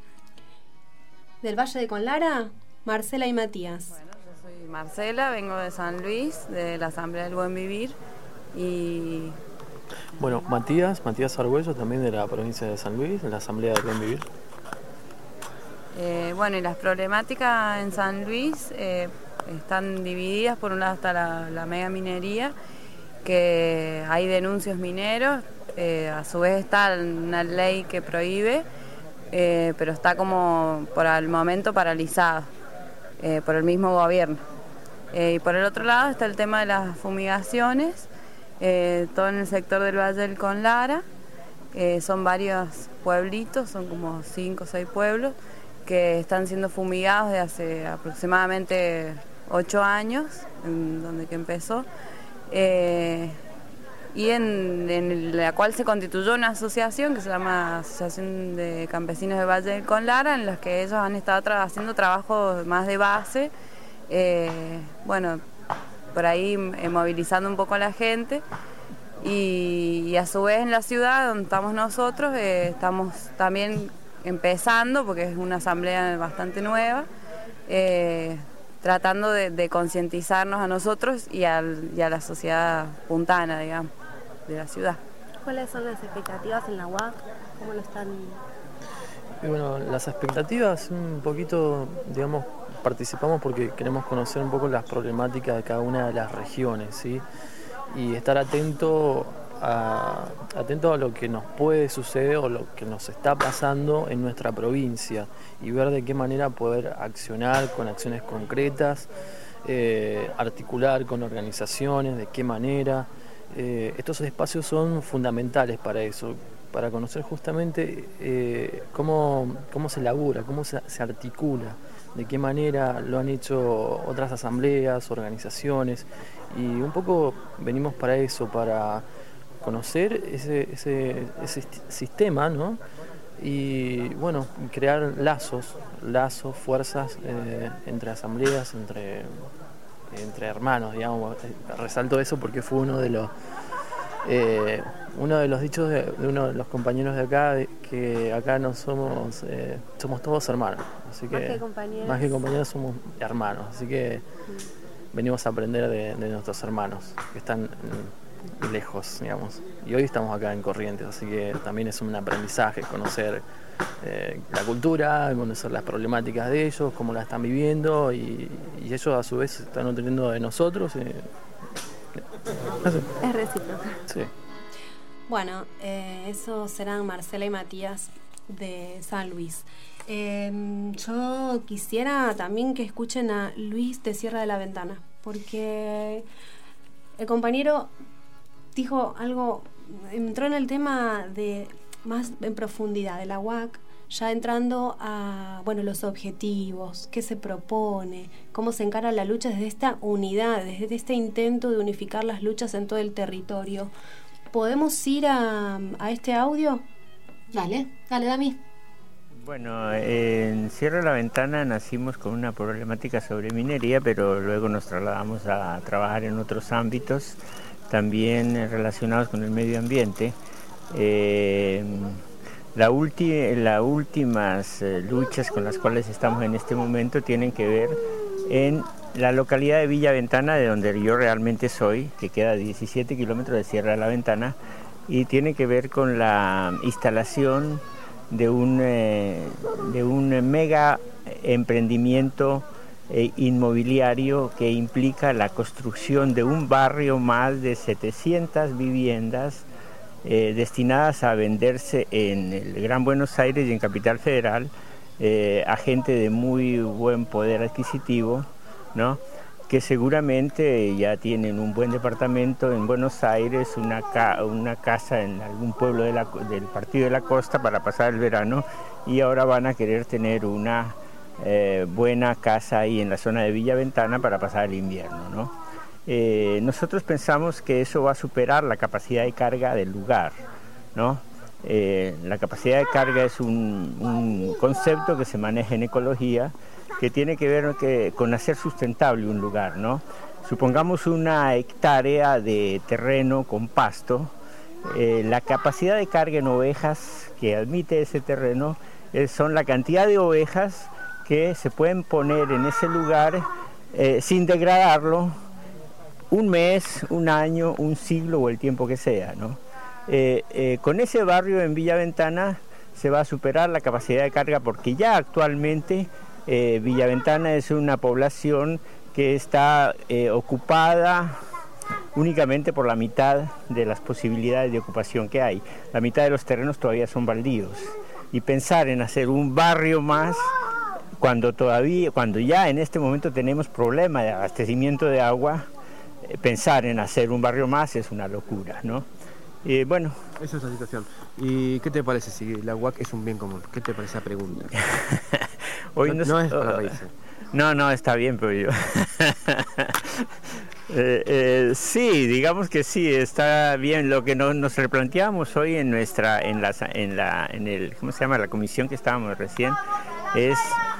del Valle de Conlara, Marcela y Matías. Bueno, yo soy Marcela, vengo de San Luis, de la Asamblea del Buen Vivir y... Bueno, Matías, Matías Argüello, también de la provincia de San Luis, de la Asamblea del Buen Vivir. Eh, bueno, y las problemáticas en San Luis eh, están divididas. Por un lado está la, la mega minería, que hay denuncios mineros, eh, a su vez está una ley que prohíbe, eh, pero está como por el momento paralizada eh, por el mismo gobierno. Eh, y por el otro lado está el tema de las fumigaciones, Eh, todo en el sector del Valle del Conlara, eh, son varios pueblitos, son como cinco o seis pueblos que están siendo fumigados desde hace aproximadamente ocho años, en donde que empezó, eh, y en, en la cual se constituyó una asociación que se llama Asociación de Campesinos de Valle del Conlara, en las que ellos han estado tra- haciendo trabajos más de base, eh, bueno, por ahí eh, movilizando un poco a la gente y, y a su vez en la ciudad donde estamos nosotros eh, estamos también empezando, porque es una asamblea bastante nueva, eh, tratando de, de concientizarnos a nosotros y, al, y a la sociedad puntana, digamos, de la ciudad. ¿Cuáles son las expectativas en la U A C? ¿Cómo lo están...? Y bueno, las expectativas un poquito, digamos, participamos porque queremos conocer un poco las problemáticas de cada una de las regiones, ¿sí? Y estar atento a, atento a lo que nos puede suceder o lo que nos está pasando en nuestra provincia y ver de qué manera poder accionar con acciones concretas, eh, articular con organizaciones, de qué manera. Eh, estos espacios son fundamentales para eso. para conocer justamente eh, cómo, cómo se labura, cómo se, se articula, de qué manera lo han hecho otras asambleas, organizaciones, y un poco venimos para eso, para conocer ese, ese, ese sistema, ¿no? Y bueno, crear lazos, lazos, fuerzas eh, entre asambleas, entre, entre hermanos, digamos. Resalto eso porque fue uno de los eh, uno de los dichos de, de uno de los compañeros de acá, de, que acá no somos, eh, somos todos hermanos, así que más que compañeros, más que compañeros somos hermanos, así que mm. venimos a aprender de, de nuestros hermanos que están mm, lejos, digamos, y hoy estamos acá en Corrientes, así que también es un aprendizaje conocer eh, la cultura, conocer las problemáticas de ellos, cómo la están viviendo, y, y ellos a su vez están nutriendo de nosotros. Y, es recíproco. Sí. Bueno, eh, esos serán Marcela y Matías de San Luis. Eh, yo quisiera también que escuchen a Luis de Sierra de la Ventana, porque el compañero dijo algo, entró en el tema de más en profundidad de la U A C, ya entrando a bueno los objetivos, qué se propone, cómo se encara la lucha desde esta unidad, desde este intento de unificar las luchas en todo el territorio. ¿Podemos ir a, a este audio? Dale, dale, Dami. Bueno, en Sierra de la Ventana nacimos con una problemática sobre minería, pero luego nos trasladamos a trabajar en otros ámbitos, también relacionados con el medio ambiente. Eh, la ulti- las últimas eh, luchas con las cuales estamos en este momento tienen que ver en la localidad de Villa Ventana, de donde yo realmente soy, que queda a diecisiete kilómetros de Sierra de la Ventana, y tiene que ver con la instalación de un, eh, de un mega emprendimiento eh, inmobiliario que implica la construcción de un barrio más de setecientas viviendas eh, destinadas a venderse en el Gran Buenos Aires y en Capital Federal eh, a gente de muy buen poder adquisitivo, ¿no? Que seguramente ya tienen un buen departamento en Buenos Aires, una, ca una casa en algún pueblo de la, del Partido de la Costa para pasar el verano, y ahora van a querer tener una eh, buena casa ahí en la zona de Villa Ventana para pasar el invierno, ¿no? Eh, nosotros pensamos que eso va a superar la capacidad de carga del lugar, ¿no? Eh, la capacidad de carga es un, un concepto que se maneja en ecología, que tiene que ver que, con hacer sustentable un lugar, ¿no? Supongamos una hectárea de terreno con pasto, eh, la capacidad de carga en ovejas que admite ese terreno eh, son la cantidad de ovejas que se pueden poner en ese lugar eh, sin degradarlo un mes, un año, un siglo o el tiempo que sea, ¿no? Eh, eh, con ese barrio en Villa Ventana se va a superar la capacidad de carga, porque ya actualmente Eh, Villa Ventana es una población que está eh, ocupada únicamente por la mitad de las posibilidades de ocupación que hay. La mitad de los terrenos todavía son baldíos, y pensar en hacer un barrio más cuando todavía, cuando ya en este momento tenemos problema de abastecimiento de agua, eh, pensar en hacer un barrio más es una locura, ¿no? Eh, bueno, esa es la situación. ¿Y qué te parece si la U A C es un bien común? ¿Qué te parece esa pregunta? Hoy no, nos, no es para reírse. No, no, está bien, pero yo... eh, eh, sí, digamos que sí, está bien. Lo que no, nos replanteamos hoy en nuestra, en la, en la, en el, ¿cómo se llama? La comisión que estábamos recién, es...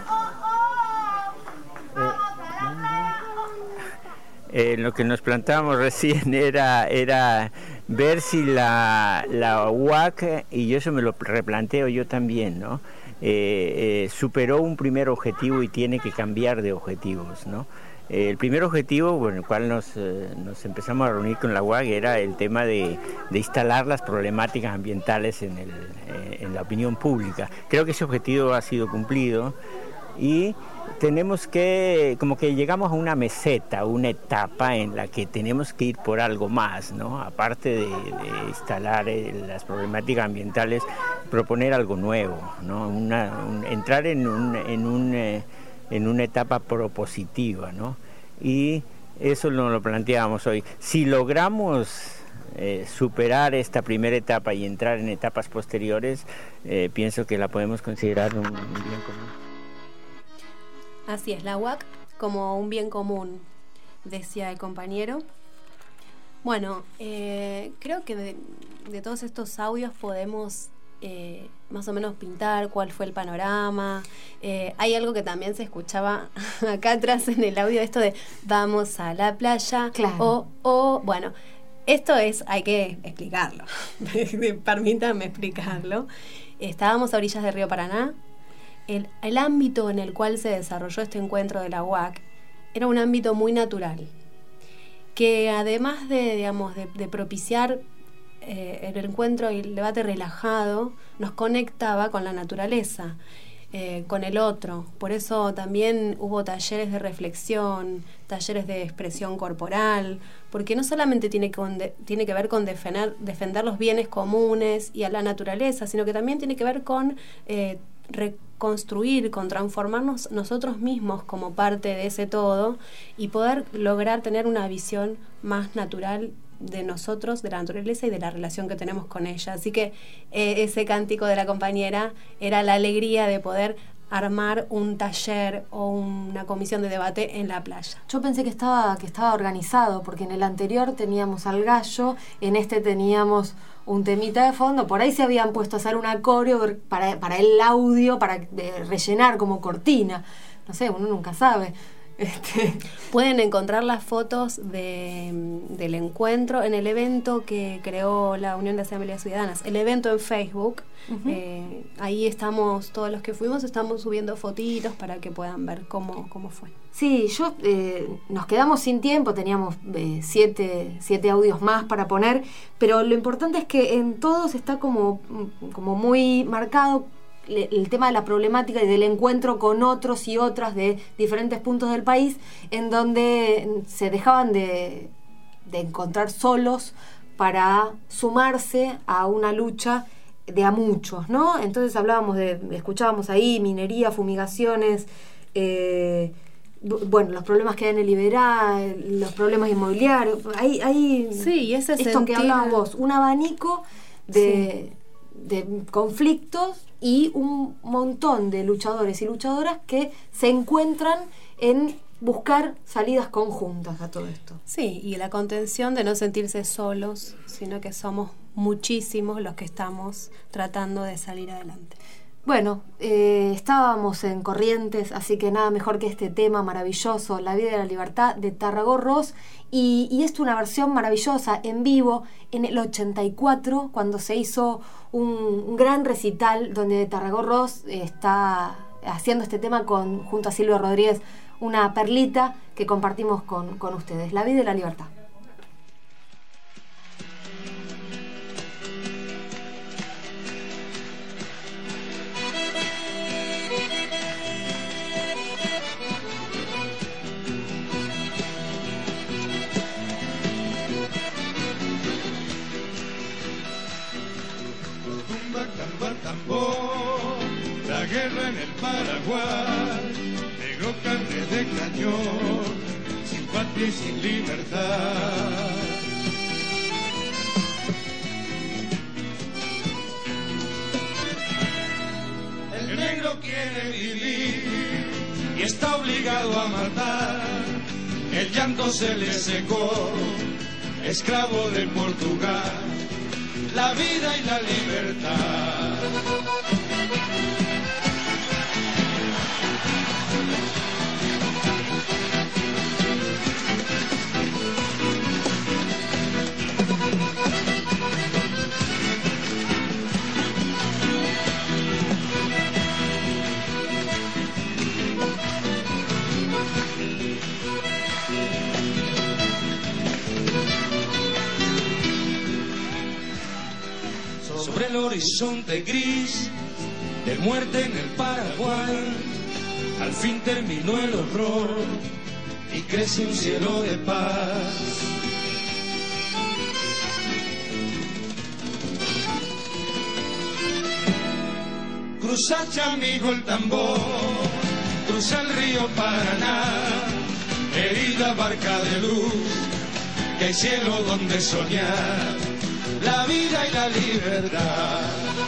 Eh, lo que nos planteábamos recién era, era ver si la, la U A C, y eso me lo replanteo yo también, ¿no? Eh, eh, superó un primer objetivo y tiene que cambiar de objetivos, ¿no? Eh, el primer objetivo por el cual nos, eh, nos empezamos a reunir con la U A C era el tema de, de instalar las problemáticas ambientales en, el, eh, en la opinión pública. Creo que ese objetivo ha sido cumplido, y tenemos que, como que llegamos a una meseta, una etapa en la que tenemos que ir por algo más, ¿no? Aparte de, de instalar eh, las problemáticas ambientales, proponer algo nuevo, ¿no? Una, un, entrar en, un, en, un, eh, en una etapa propositiva, ¿no? Y eso nos lo planteamos hoy. Si logramos eh, superar esta primera etapa y entrar en etapas posteriores, eh, pienso que la podemos considerar un, un bien común. Así es, la U A C como un bien común, decía el compañero. Bueno, eh, creo que de, de todos estos audios podemos eh, más o menos pintar cuál fue el panorama. Eh, hay algo que también se escuchaba acá atrás en el audio, esto de vamos a la playa, claro. o, o, bueno, esto es, hay que explicarlo, permítanme explicarlo. Estábamos a orillas del río Paraná. El, el ámbito en el cual se desarrolló este encuentro de la U A C era un ámbito muy natural, que además de, digamos, de, de propiciar eh, el encuentro y el debate relajado, nos conectaba con la naturaleza, eh, con el otro. Por eso también hubo talleres de reflexión, talleres de expresión corporal, porque no solamente tiene que, tiene que ver con defender, defender los bienes comunes y a la naturaleza, sino que también tiene que ver con eh, reconstruir, con transformarnos nosotros mismos como parte de ese todo y poder lograr tener una visión más natural de nosotros, de la naturaleza y de la relación que tenemos con ella. Así que eh, ese cántico de la compañera era la alegría de poder armar un taller o una comisión de debate en la playa. Yo pensé que estaba, que estaba organizado, porque en el anterior teníamos al gallo, en este teníamos un temita de fondo, por ahí se habían puesto a hacer un coreo para, para el audio, para eh, rellenar como cortina. No sé, uno nunca sabe. Este. Pueden encontrar las fotos de, del encuentro en el evento que creó la Unión de Asambleas Ciudadanas, el evento en Facebook. Uh-huh. eh, ahí estamos, todos los que fuimos, estamos subiendo fotitos para que puedan ver cómo, cómo fue. Sí, yo eh, nos quedamos sin tiempo, teníamos eh, siete, siete audios más para poner, pero lo importante es que en todos está como, como muy marcado el tema de la problemática y del encuentro con otros y otras de diferentes puntos del país, en donde se dejaban de, de encontrar solos para sumarse a una lucha de a muchos, ¿no? Entonces hablábamos de, escuchábamos ahí minería, fumigaciones, eh, bueno, los problemas que hay en el Iberá, los problemas inmobiliarios, hay, hay sí, y ese esto sentir... que hablabas vos, un abanico de, sí. de conflictos y un montón de luchadores y luchadoras que se encuentran en buscar salidas conjuntas a todo esto. Sí, y la contención de no sentirse solos, sino que somos muchísimos los que estamos tratando de salir adelante. Bueno, eh, estábamos en Corrientes, así que nada mejor que este tema maravilloso, La vida y la libertad, de Tarragó Ross, y, y esto una versión maravillosa en vivo en el ochenta y cuatro, cuando se hizo un, un gran recital donde Tarragó Ross está haciendo este tema con, junto a Silvio Rodríguez, una perlita que compartimos con, con ustedes, La vida y la libertad. La guerra en el Paraguay, negro carne de cañón, sin patria y sin libertad. El negro quiere vivir y está obligado a matar. El llanto se le secó, esclavo de Portugal. La vida y la libertad. Sobre el horizonte gris de muerte en el Paraguay, al fin terminó el horror y crece un cielo de paz. Cruza, amigo, el tambor, cruza el río Paraná, herida barca de luz, que hay cielo donde soñar. la vida y la libertad.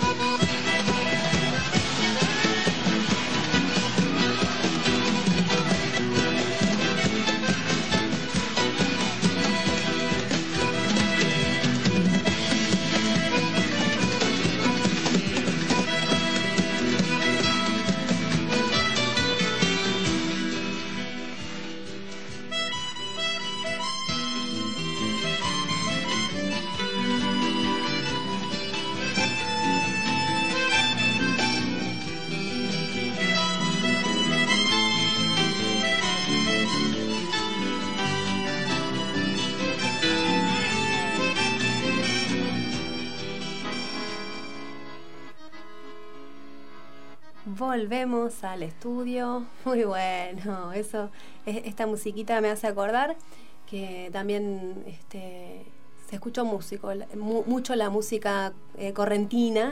Volvemos al estudio. Muy bueno, eso, esta musiquita me hace acordar que también este, se escuchó músico, mu, mucho la música eh, correntina,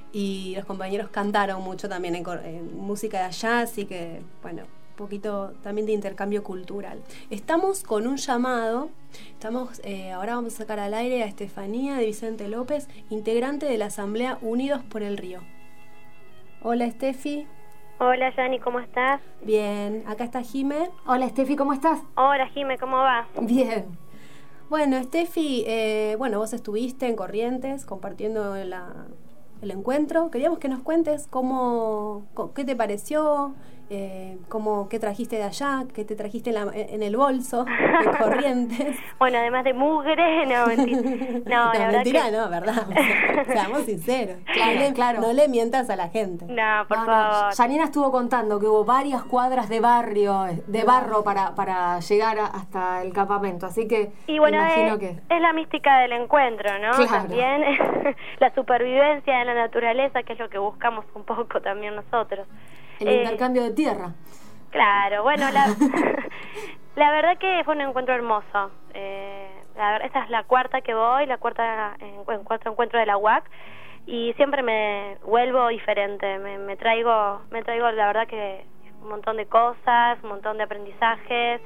y los compañeros cantaron mucho también en, en música de allá, así que bueno, un poquito también de intercambio cultural. Estamos con un llamado, estamos eh, ahora vamos a sacar al aire a Estefanía de Vicente López, integrante de la Asamblea Unidos por el Río. Hola, Estefi. Hola, Yani, ¿cómo estás? Bien, acá está Jime. Hola, Estefi, ¿cómo estás? Hola, Jime, ¿cómo va? Bien. Bueno, Estefi, eh, bueno, vos estuviste en Corrientes compartiendo la, el encuentro. Queríamos que nos cuentes cómo, qué te pareció, eh, cómo, qué trajiste de allá, qué te trajiste en, la, en el bolso de Corrientes. Bueno, además de mugre, no, mentira. No, no, la mentira, verdad que... no, ¿verdad? O sea, seamos sinceros. Claro, no, le, claro. no le mientas a la gente. No, por no, favor. No. Janina estuvo contando que hubo varias cuadras de barrio, de barro para, para llegar a, hasta el campamento, así que y bueno, imagino es, que... es la mística del encuentro, ¿no? Claro. También la supervivencia de la naturaleza, que es lo que buscamos un poco también nosotros. El eh, intercambio de tierra. Claro, bueno, la, la verdad que fue un encuentro hermoso. Eh, la, esta es la cuarta que voy, la cuarta en, en cuarto encuentro de la U A C, y siempre me vuelvo diferente. Me, me traigo, me traigo la verdad que un montón de cosas, un montón de aprendizajes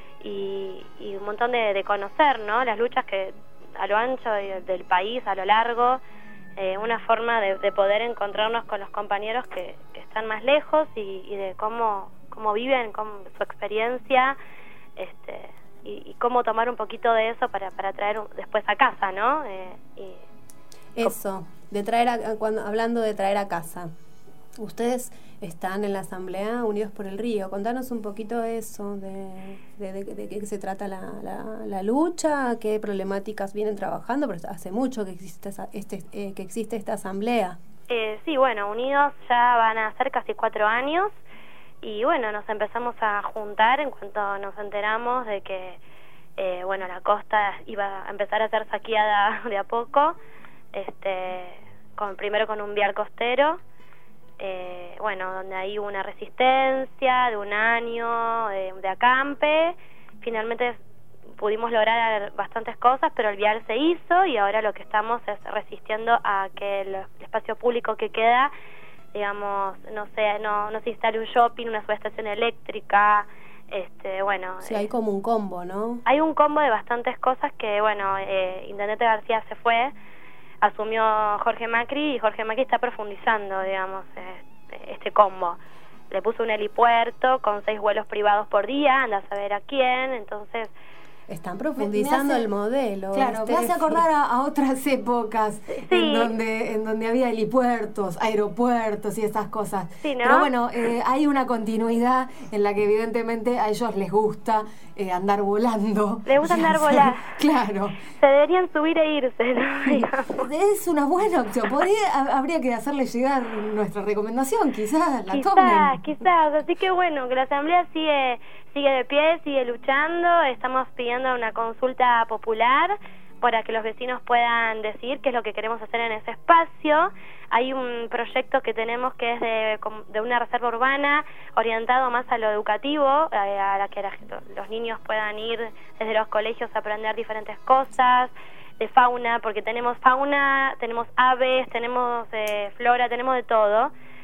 y, y un montón de, de conocer, ¿no? Las luchas que a lo ancho del país, a lo largo. Eh, una forma de, de poder encontrarnos con los compañeros que, que están más lejos y, y de cómo, cómo viven, cómo, su experiencia, este, y, y cómo tomar un poquito de eso para, para traer un, después a casa, ¿no? Eh, y, eso, de traer a, cuando, hablando de traer a casa. Ustedes están en la Asamblea Unidos por el Río. Contanos un poquito de eso, de, de, de, de qué se trata la, la, la lucha, qué problemáticas vienen trabajando, pero hace mucho que existe, esa, este, eh, que existe esta asamblea. Eh, sí, bueno, Unidos ya van a ser casi cuatro años y bueno, nos empezamos a juntar en cuanto nos enteramos de que eh, bueno, la costa iba a empezar a ser saqueada de a poco, este, con, primero con un vial costero. Eh, bueno, donde hay una resistencia de un año de, de acampe. Finalmente pudimos lograr bastantes cosas, pero el vial se hizo y ahora lo que estamos es resistiendo a que el, el espacio público que queda, digamos, no sé, no, no se instale un shopping, una subestación eléctrica, este, bueno. Sí, hay como un combo, ¿no? Hay un combo de bastantes cosas que, bueno, eh, Intendente García se fue, asumió Jorge Macri y Jorge Macri está profundizando, digamos, este, este combo. Le puso un helipuerto con seis vuelos privados por día, anda a saber a quién, entonces... Están profundizando hace, el modelo. Claro, me hace acordar a, a otras épocas sí. en donde en donde había helipuertos, aeropuertos y esas cosas. Sí, ¿no? Pero bueno, eh, hay una continuidad en la que evidentemente a ellos les gusta eh, andar volando. Les gusta andar volando. Claro. Se deberían subir e irse, ¿no? Es una buena opción. Podría, habría que hacerle llegar nuestra recomendación, quizás la quizás, tomen. Quizás, así que bueno, que la Asamblea sigue... sigue de pie, sigue luchando. Estamos pidiendo una consulta popular para que los vecinos puedan decir qué es lo que queremos hacer en ese espacio. Hay un proyecto que tenemos que es de, de una reserva urbana orientado más a lo educativo, a, a la que la, los niños puedan ir desde los colegios a aprender diferentes cosas, de fauna, porque tenemos fauna, tenemos aves, tenemos eh, flora, tenemos de todo.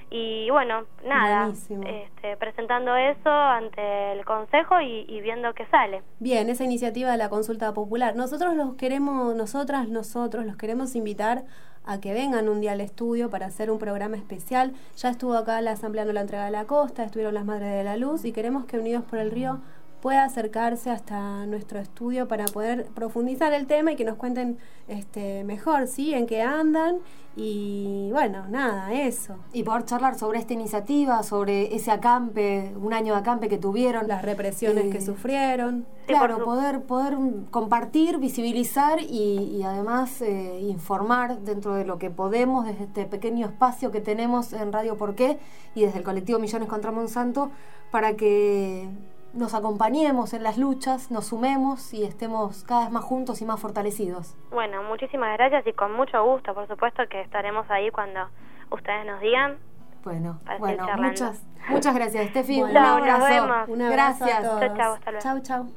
Y bueno, nada, este, presentando eso ante el Consejo y, y viendo qué sale. Bien, esa iniciativa de la consulta popular. Nosotros los queremos, nosotras, nosotros los queremos invitar a que vengan un día al estudio para hacer un programa especial. Ya estuvo acá la Asamblea No la Entrega de la Costa, estuvieron las Madres de la Luz y queremos que Unidos por el Río pueda acercarse hasta nuestro estudio para poder profundizar el tema y que nos cuenten este mejor, ¿sí? En qué andan y bueno, nada, eso. Y poder charlar sobre esta iniciativa, sobre ese acampe, un año de acampe que tuvieron. Las represiones eh, que sufrieron. Claro, poder, poder compartir, visibilizar y, y además eh, informar dentro de lo que podemos desde este pequeño espacio que tenemos en Radio Porqué y desde el colectivo Millones contra Monsanto para que nos acompañemos en las luchas, nos sumemos y estemos cada vez más juntos y más fortalecidos. Bueno, muchísimas gracias y con mucho gusto, por supuesto que estaremos ahí cuando ustedes nos digan. Bueno, bueno, muchas, muchas gracias, Estefi. Bueno, un abrazo. Nos vemos. Un abrazo. Gracias. A todos. Chau, chau, hasta luego. Chau, chau.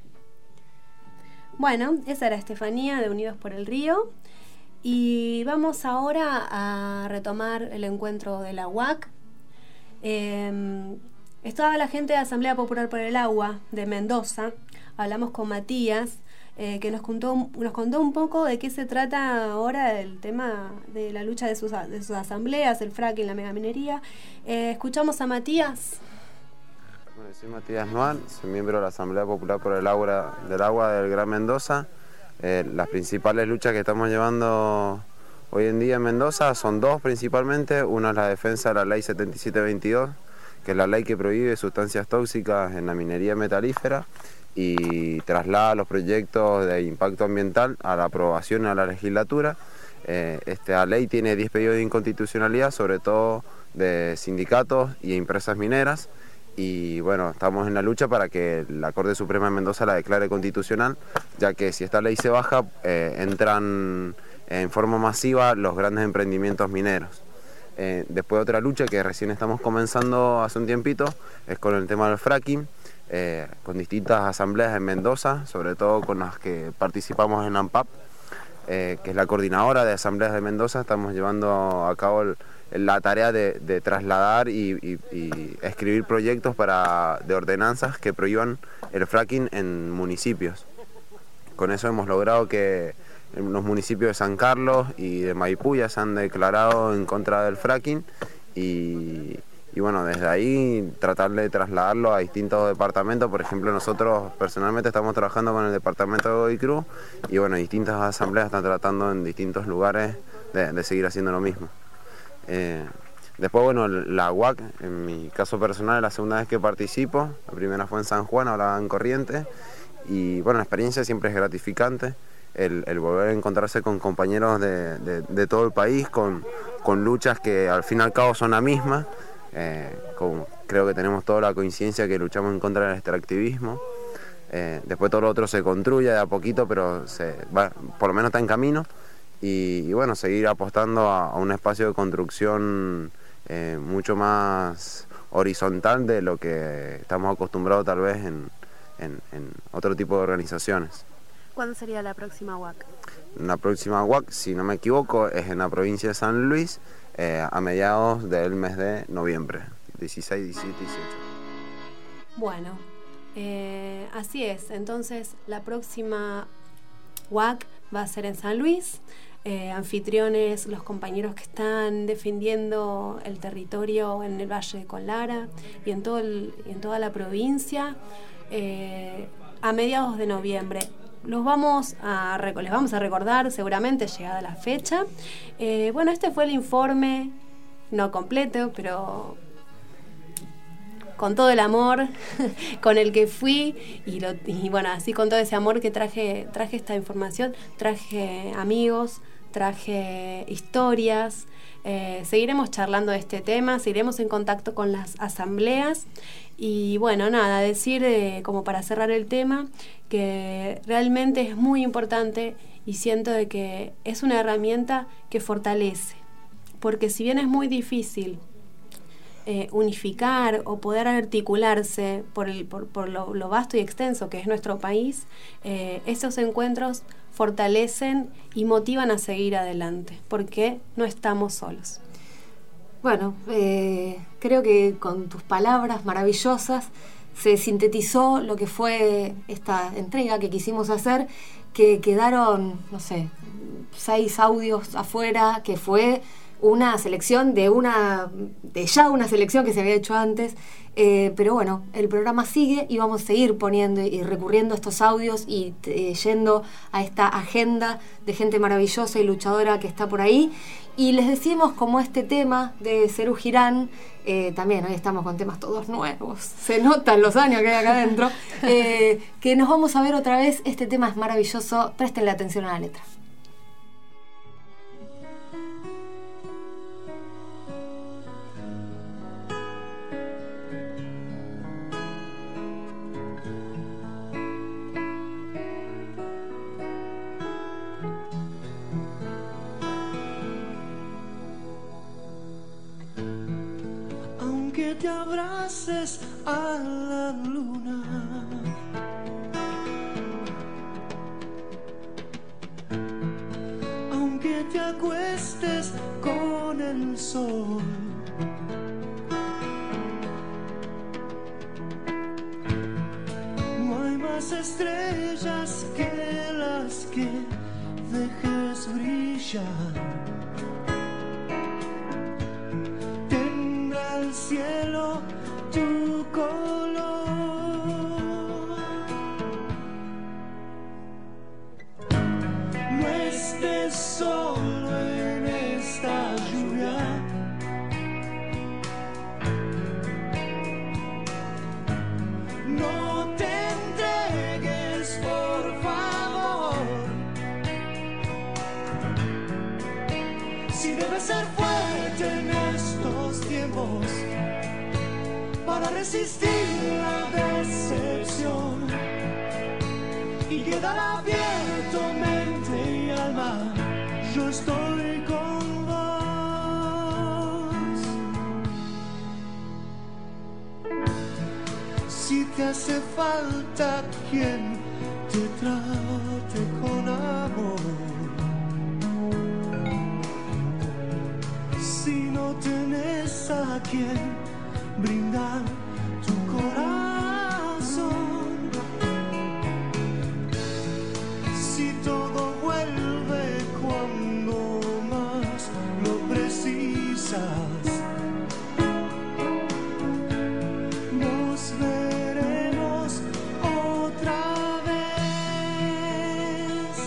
Bueno, esa era Estefanía de Unidos por el Río. Y vamos ahora a retomar el encuentro de la U A C. Eh, Estaba la gente de Asamblea Popular por el Agua de Mendoza. Hablamos con Matías, eh, que nos contó, nos contó un poco de qué se trata ahora el tema de la lucha de sus, de sus asambleas, el fracking, la megaminería. Eh, escuchamos a Matías. Bueno, soy Matías Noan, soy miembro de la Asamblea Popular por el Agua del Agua del Gran Mendoza. Eh, las principales luchas que estamos llevando hoy en día en Mendoza son dos principalmente. Una es la defensa de la ley setenta y siete veintidós, que es la ley que prohíbe sustancias tóxicas en la minería metalífera y traslada los proyectos de impacto ambiental a la aprobación a la legislatura. Eh, esta ley tiene diez pedidos de inconstitucionalidad, sobre todo de sindicatos y empresas mineras, y bueno, estamos en la lucha para que la Corte Suprema de Mendoza la declare constitucional, ya que si esta ley se baja, eh, entran en forma masiva los grandes emprendimientos mineros. Eh, después otra lucha que recién estamos comenzando hace un tiempito es con el tema del fracking, eh, con distintas asambleas en Mendoza, sobre todo con las que participamos en ANPAP, eh, que es la coordinadora de asambleas de Mendoza. Estamos llevando a cabo el, la tarea de, de trasladar y, y, y escribir proyectos para, de ordenanzas que prohíban el fracking en municipios. Con eso hemos logrado que en los municipios de San Carlos y de Maipú ya se han declarado en contra del fracking y, y bueno, desde ahí tratar de trasladarlo a distintos departamentos. Por ejemplo, nosotros personalmente estamos trabajando con el departamento de Godoy Cruz y bueno, distintas asambleas están tratando en distintos lugares de, de seguir haciendo lo mismo. Eh, después, bueno, la U A C, en mi caso personal, es la segunda vez que participo. La primera fue en San Juan, ahora en Corrientes, y bueno, la experiencia siempre es gratificante. El, el volver a encontrarse con compañeros de, de, de todo el país, con, con luchas que al fin y al cabo son la misma. Eh, con, creo que tenemos toda la coincidencia que luchamos en contra del extractivismo. Eh, después todo lo otro se construye de a poquito, pero se va, por lo menos está en camino. Y, y bueno, seguir apostando a, a un espacio de construcción eh, mucho más horizontal de lo que estamos acostumbrados tal vez en, en, en otro tipo de organizaciones. ¿Cuándo sería la próxima U A C? La próxima U A C, si no me equivoco, es en la provincia de San Luis, eh, a mediados del mes de noviembre, dieciséis, diecisiete, dieciocho. Bueno, eh, así es. Entonces, la próxima U A C va a ser en San Luis. Eh, anfitriones, los compañeros que están defendiendo el territorio en el Valle de Conlara y en, todo el, y en toda la provincia, eh, a mediados de noviembre. Los vamos a, les vamos a recordar seguramente llegada la fecha. Eh, bueno, este fue el informe, no completo, pero con todo el amor con el que fui y, lo, y bueno, así con todo ese amor que traje, traje esta información, traje amigos, traje historias. Eh, seguiremos charlando de este tema, seguiremos en contacto con las asambleas y bueno, nada, decir eh, como para cerrar el tema que realmente es muy importante y siento de que es una herramienta que fortalece, porque si bien es muy difícil eh, unificar o poder articularse por, el, por, por lo, lo vasto y extenso que es nuestro país, eh, estos encuentros fortalecen y motivan a seguir adelante, porque no estamos solos. Bueno, eh, creo que con tus palabras maravillosas se sintetizó lo que fue esta entrega que quisimos hacer, que quedaron, no sé, seis audios afuera, que fue una selección de una de ya una selección que se había hecho antes, eh, pero bueno, el programa sigue y vamos a seguir poniendo y recurriendo a estos audios y eh, yendo a esta agenda de gente maravillosa y luchadora que está por ahí. Y les decimos, como este tema de Serú Girán, eh, también hoy estamos con temas todos nuevos, se notan los años que hay acá adentro, eh, que nos vamos a ver otra vez. Este tema es maravilloso, préstenle atención a la letra. Que te abraces a la luna, aunque te acuestes con el sol, no hay más estrellas que las que dejes brillar. El cielo tu color, no estés solo en esta lluvia, no te entregues por favor, si debes ser fuerte en estos tiempos para resistir la decepción y quedar abierto mente y alma, yo estoy con vos. Si te hace falta quien te trate con amor, si no tenés a quien brindar tu corazón, si todo vuelve cuando más lo precisas, nos veremos otra vez.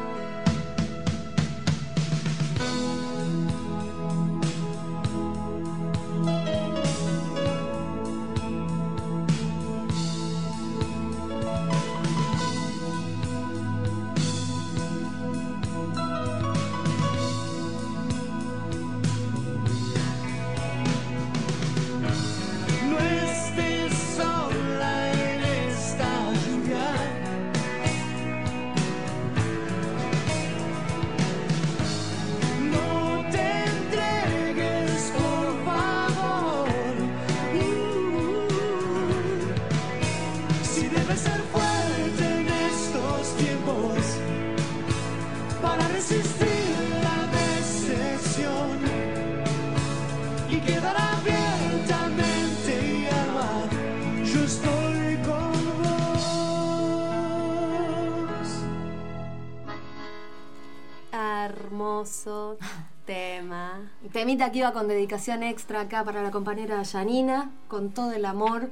Hermoso tema. Temita que iba con dedicación extra acá para la compañera Janina, con todo el amor.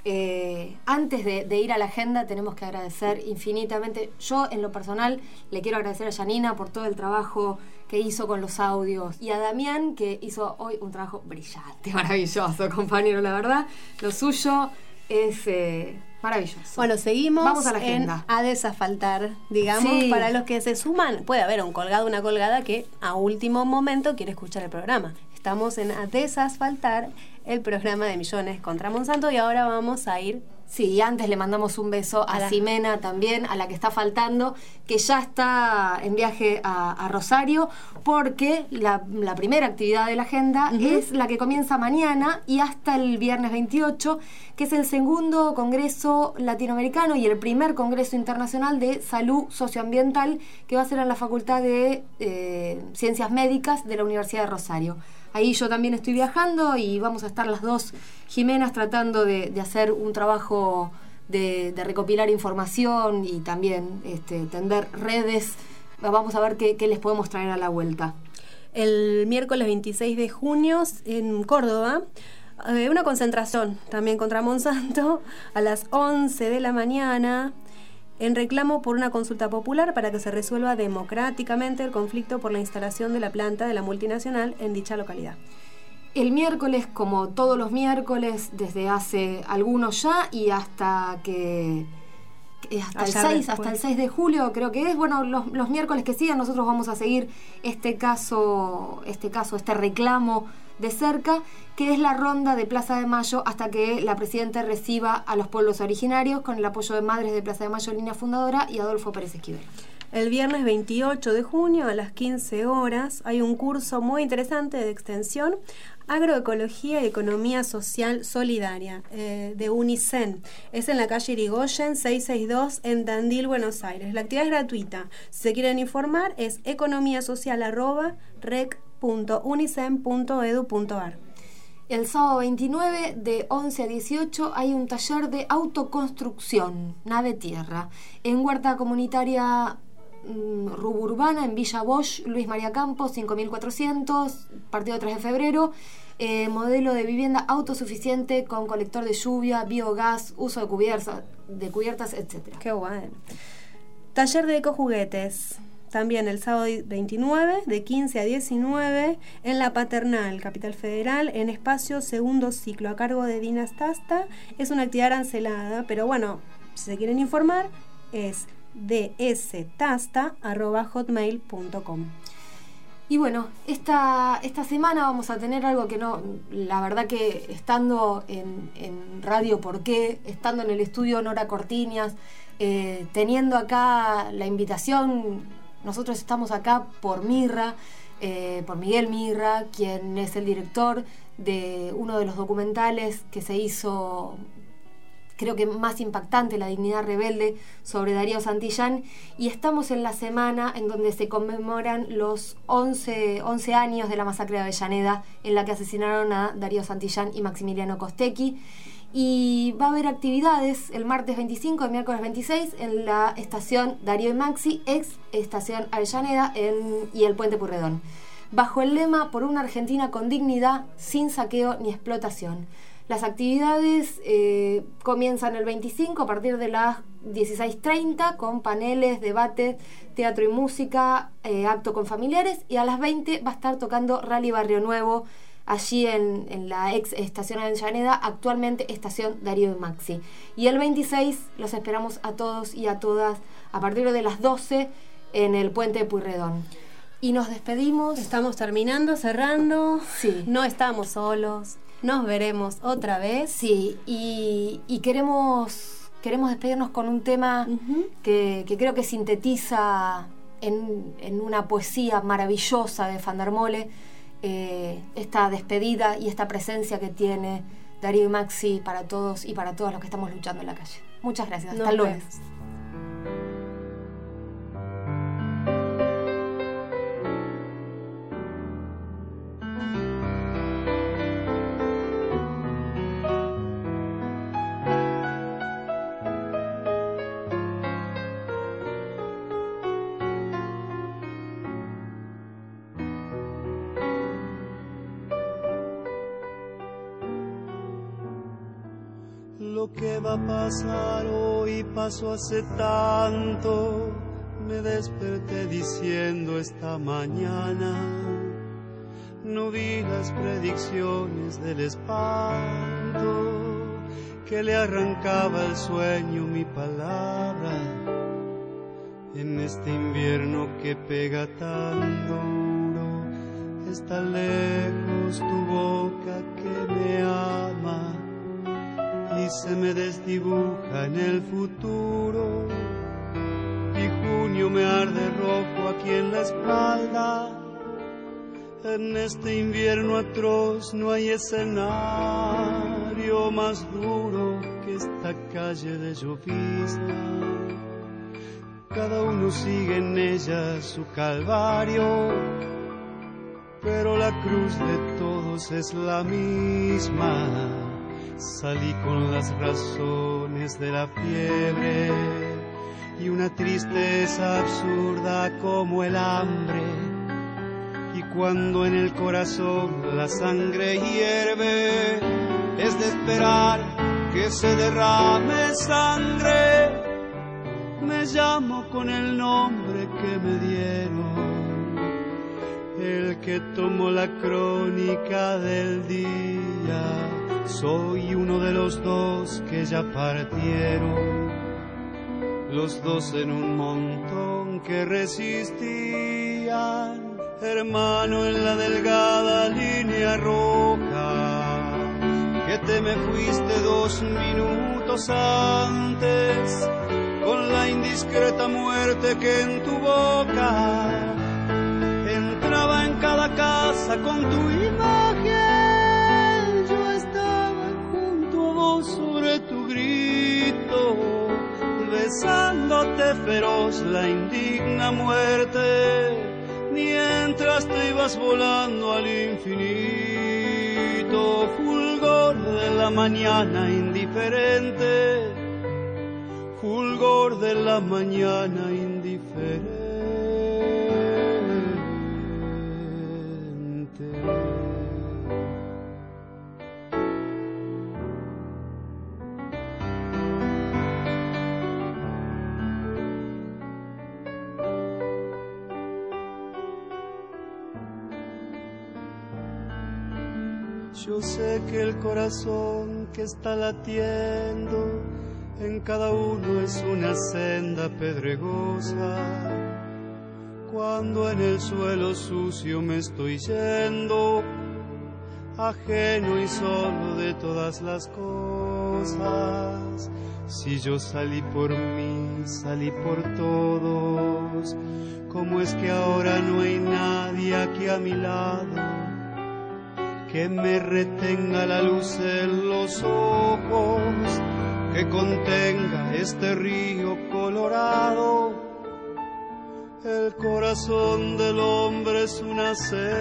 Eh, antes de, de ir a la agenda tenemos que agradecer infinitamente. Yo en lo personal le quiero agradecer a Janina por todo el trabajo que hizo con los audios, y a Damián, que hizo hoy un trabajo brillante, maravilloso, compañero, la verdad. Lo suyo es eh, maravilloso. Bueno, seguimos. Vamos a la agenda. En a desasfaltar, digamos, Sí. para los que se suman. Puede haber un colgado, una colgada que a último momento quiere escuchar el programa. Estamos en A Desasfaltar, el programa de Millones contra Monsanto, y ahora vamos a ir. Sí, antes le mandamos un beso a, A la- Ximena también, a la que está faltando, que ya está en viaje a, a Rosario, porque la, la primera actividad de la agenda es la que comienza mañana y hasta el viernes veintiocho, que es el segundo Congreso Latinoamericano y el primer Congreso Internacional de Salud Socioambiental, que va a ser en la Facultad de eh, Ciencias Médicas de la Universidad de Rosario. ahí yo también estoy viajando y vamos a estar las dos Jimenas tratando de, de hacer un trabajo de, de recopilar información y también este, tender redes. Vamos a ver qué, qué les podemos traer a la vuelta. El miércoles veintiséis de junio en Córdoba, eh, una concentración también contra Monsanto a las once de la mañana en reclamo por una consulta popular para que se resuelva democráticamente el conflicto por la instalación de la planta de la multinacional en dicha localidad. El miércoles, como todos los miércoles, desde hace algunos ya y hasta que... Hasta el, seis, hasta el seis de julio creo que es, bueno, los, los miércoles que sigan nosotros vamos a seguir este caso, este caso, este reclamo de cerca, que es la ronda de Plaza de Mayo hasta que la Presidenta reciba a los pueblos originarios con el apoyo de Madres de Plaza de Mayo, línea fundadora, y Adolfo Pérez Esquivel. El viernes veintiocho de junio a las quince horas hay un curso muy interesante de extensión, Agroecología y Economía Social Solidaria, eh, de UNICEN. Es en la calle Irigoyen seiscientos sesenta y dos en Tandil, Buenos Aires. La actividad es gratuita. Si se quieren informar es economiasocial arroba rec punto unicen punto edu punto ar. El sábado veintinueve de once a dieciocho hay un taller de autoconstrucción, nave tierra, en Huerta Comunitaria Ruburbana, en Villa Bosch, Luis María Campos, cinco mil cuatrocientos, partido tres de febrero, eh, modelo de vivienda autosuficiente con colector de lluvia, biogás, uso de cubiertas, de cubiertas, etcétera. Qué bueno. Taller de ecojuguetes, también el sábado veintinueve, de quince a diecinueve, en La Paternal, Capital Federal, en espacio segundo ciclo, a cargo de Dina Stasta. Es una actividad arancelada, pero bueno, si se quieren informar, es dsTasta arroba hotmail punto com. Y bueno, esta, esta semana vamos a tener algo que no, la verdad que estando en, en Radio Porqué, estando en el estudio Nora Cortiñas, eh, teniendo acá la invitación, nosotros estamos acá por Mirra, eh, por Miguel Mirra, quien es el director de uno de los documentales que se hizo, creo que más impactante, La Dignidad Rebelde, sobre Darío Santillán, y estamos en la semana en donde se conmemoran los once, once años de la masacre de Avellaneda, en la que asesinaron a Darío Santillán y Maximiliano Costecchi, y va a haber actividades el martes veinticinco, el miércoles veintiséis, en la estación Darío y Maxi, ex estación Avellaneda, en, y el Puente Purredón, bajo el lema Por una Argentina con dignidad, sin saqueo ni explotación. Las actividades eh, comienzan el veinticinco a partir de las dieciséis treinta con paneles, debates, teatro y música, eh, acto con familiares, y a las veinte va a estar tocando Rally Barrio Nuevo allí en, en la ex estación Avellaneda, actualmente estación Darío y Maxi. Y el veintiséis los esperamos a todos y a todas a partir de las doce en el Puente de Purredón. Y nos despedimos. Estamos terminando, cerrando. Sí. No estamos solos. Nos veremos otra vez. Sí, y, y queremos, queremos despedirnos con un tema uh-huh. que, que creo que sintetiza en, en una poesía maravillosa de Van der Mole eh, esta despedida y esta presencia que tiene Darío y Maxi para todos y para todos los que estamos luchando en la calle. Muchas gracias. Hasta el lunes. Lo que va a pasar hoy pasó hace tanto, me desperté diciendo esta mañana, no vi las predicciones del espanto, que le arrancaba el sueño mi palabra, en este invierno que pega tan duro, está lejos tu boca que me ama, y se me desdibuja en el futuro, y junio me arde rojo aquí en la espalda. En este invierno atroz no hay escenario más duro que esta calle de llovizna. Cada uno sigue en ella su calvario, pero la cruz de todos es la misma. Salí con las razones de la fiebre y una tristeza absurda como el hambre. Y cuando en el corazón la sangre hierve, es de esperar que se derrame sangre. Me llamo con el nombre que me dieron, el que tomó la crónica del día. Soy uno de los dos que ya partieron, los dos en un montón que resistían, hermano en la delgada línea roja, que te me fuiste dos minutos antes, con la indiscreta muerte que en tu boca entraba en cada casa con tu imagen. Yo estaba junto a vos sobre tu grito, besándote feroz la indigna muerte, mientras te ibas volando al infinito. Fulgor de la mañana indiferente, fulgor de la mañana indiferente. Yo sé que el corazón que está latiendo en cada uno es una senda pedregosa. Cuando en el suelo sucio me estoy yendo, ajeno y solo de todas las cosas. Si yo salí por mí, salí por todos, ¿cómo es que ahora no hay nadie aquí a mi lado que me retenga la luz en los ojos, que contenga este río colorado? El corazón del hombre es una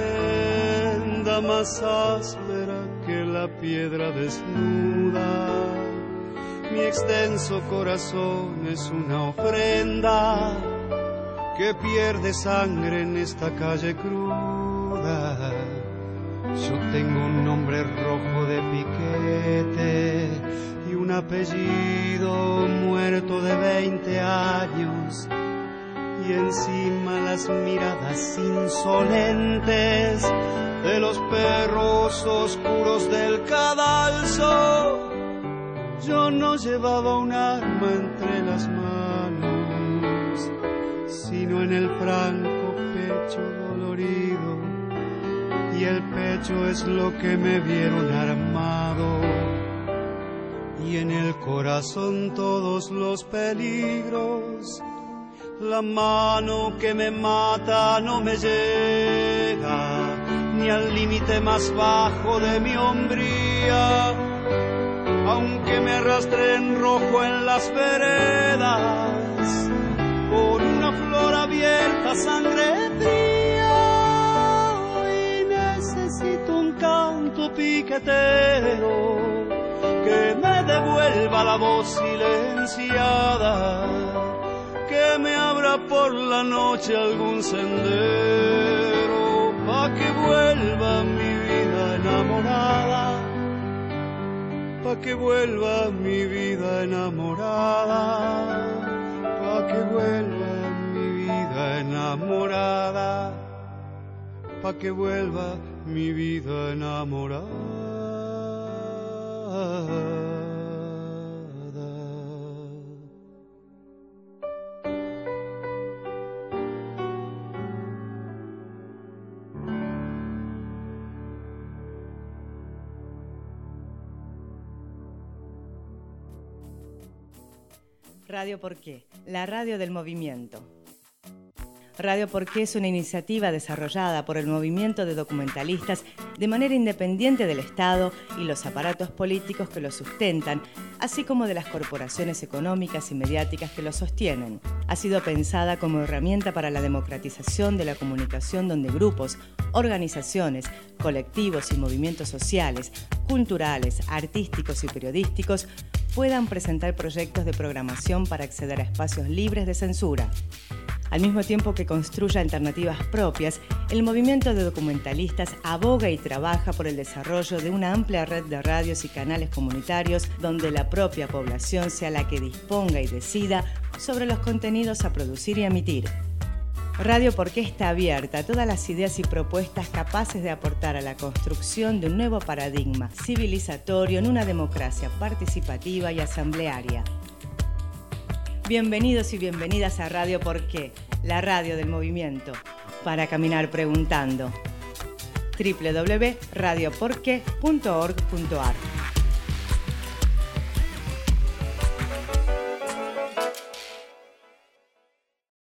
senda más áspera que la piedra desnuda. Mi extenso corazón es una ofrenda que pierde sangre en esta calle cruda. Yo tengo un nombre rojo de piquete y un apellido muerto de veinte años, y encima las miradas insolentes de los perros oscuros del cadalso. Yo no llevaba un arma entre las manos, sino en el franco pecho dolorido, y el pecho es lo que me vieron armado, y en el corazón todos los peligros. La mano que me mata no me llega ni al límite más bajo de mi hombría, aunque me arrastre en rojo en las veredas por una flor abierta, sangre fría. Hoy necesito un canto piquetero que me devuelva la voz silenciada, que me abra por la noche algún sendero, pa' que vuelva mi vida enamorada, pa' que vuelva mi vida enamorada, pa' que vuelva mi vida enamorada, pa' que vuelva mi vida enamorada. Radio Por qué, la radio del movimiento. Radio Porqué es una iniciativa desarrollada por el movimiento de documentalistas de manera independiente del Estado y los aparatos políticos que lo sustentan, así como de las corporaciones económicas y mediáticas que lo sostienen. Ha sido pensada como herramienta para la democratización de la comunicación donde grupos, organizaciones, colectivos y movimientos sociales, culturales, artísticos y periodísticos puedan presentar proyectos de programación para acceder a espacios libres de censura. Al mismo tiempo que construye alternativas propias, el movimiento de documentalistas aboga y trabaja por el desarrollo de una amplia red de radios y canales comunitarios donde la propia población sea la que disponga y decida sobre los contenidos a producir y emitir. Radio Porqué está abierta a todas las ideas y propuestas capaces de aportar a la construcción de un nuevo paradigma civilizatorio en una democracia participativa y asamblearia. Bienvenidos y bienvenidas a Radio Porqué, la radio del movimiento, para caminar preguntando. doble u doble u doble u punto radio porqué punto org punto a r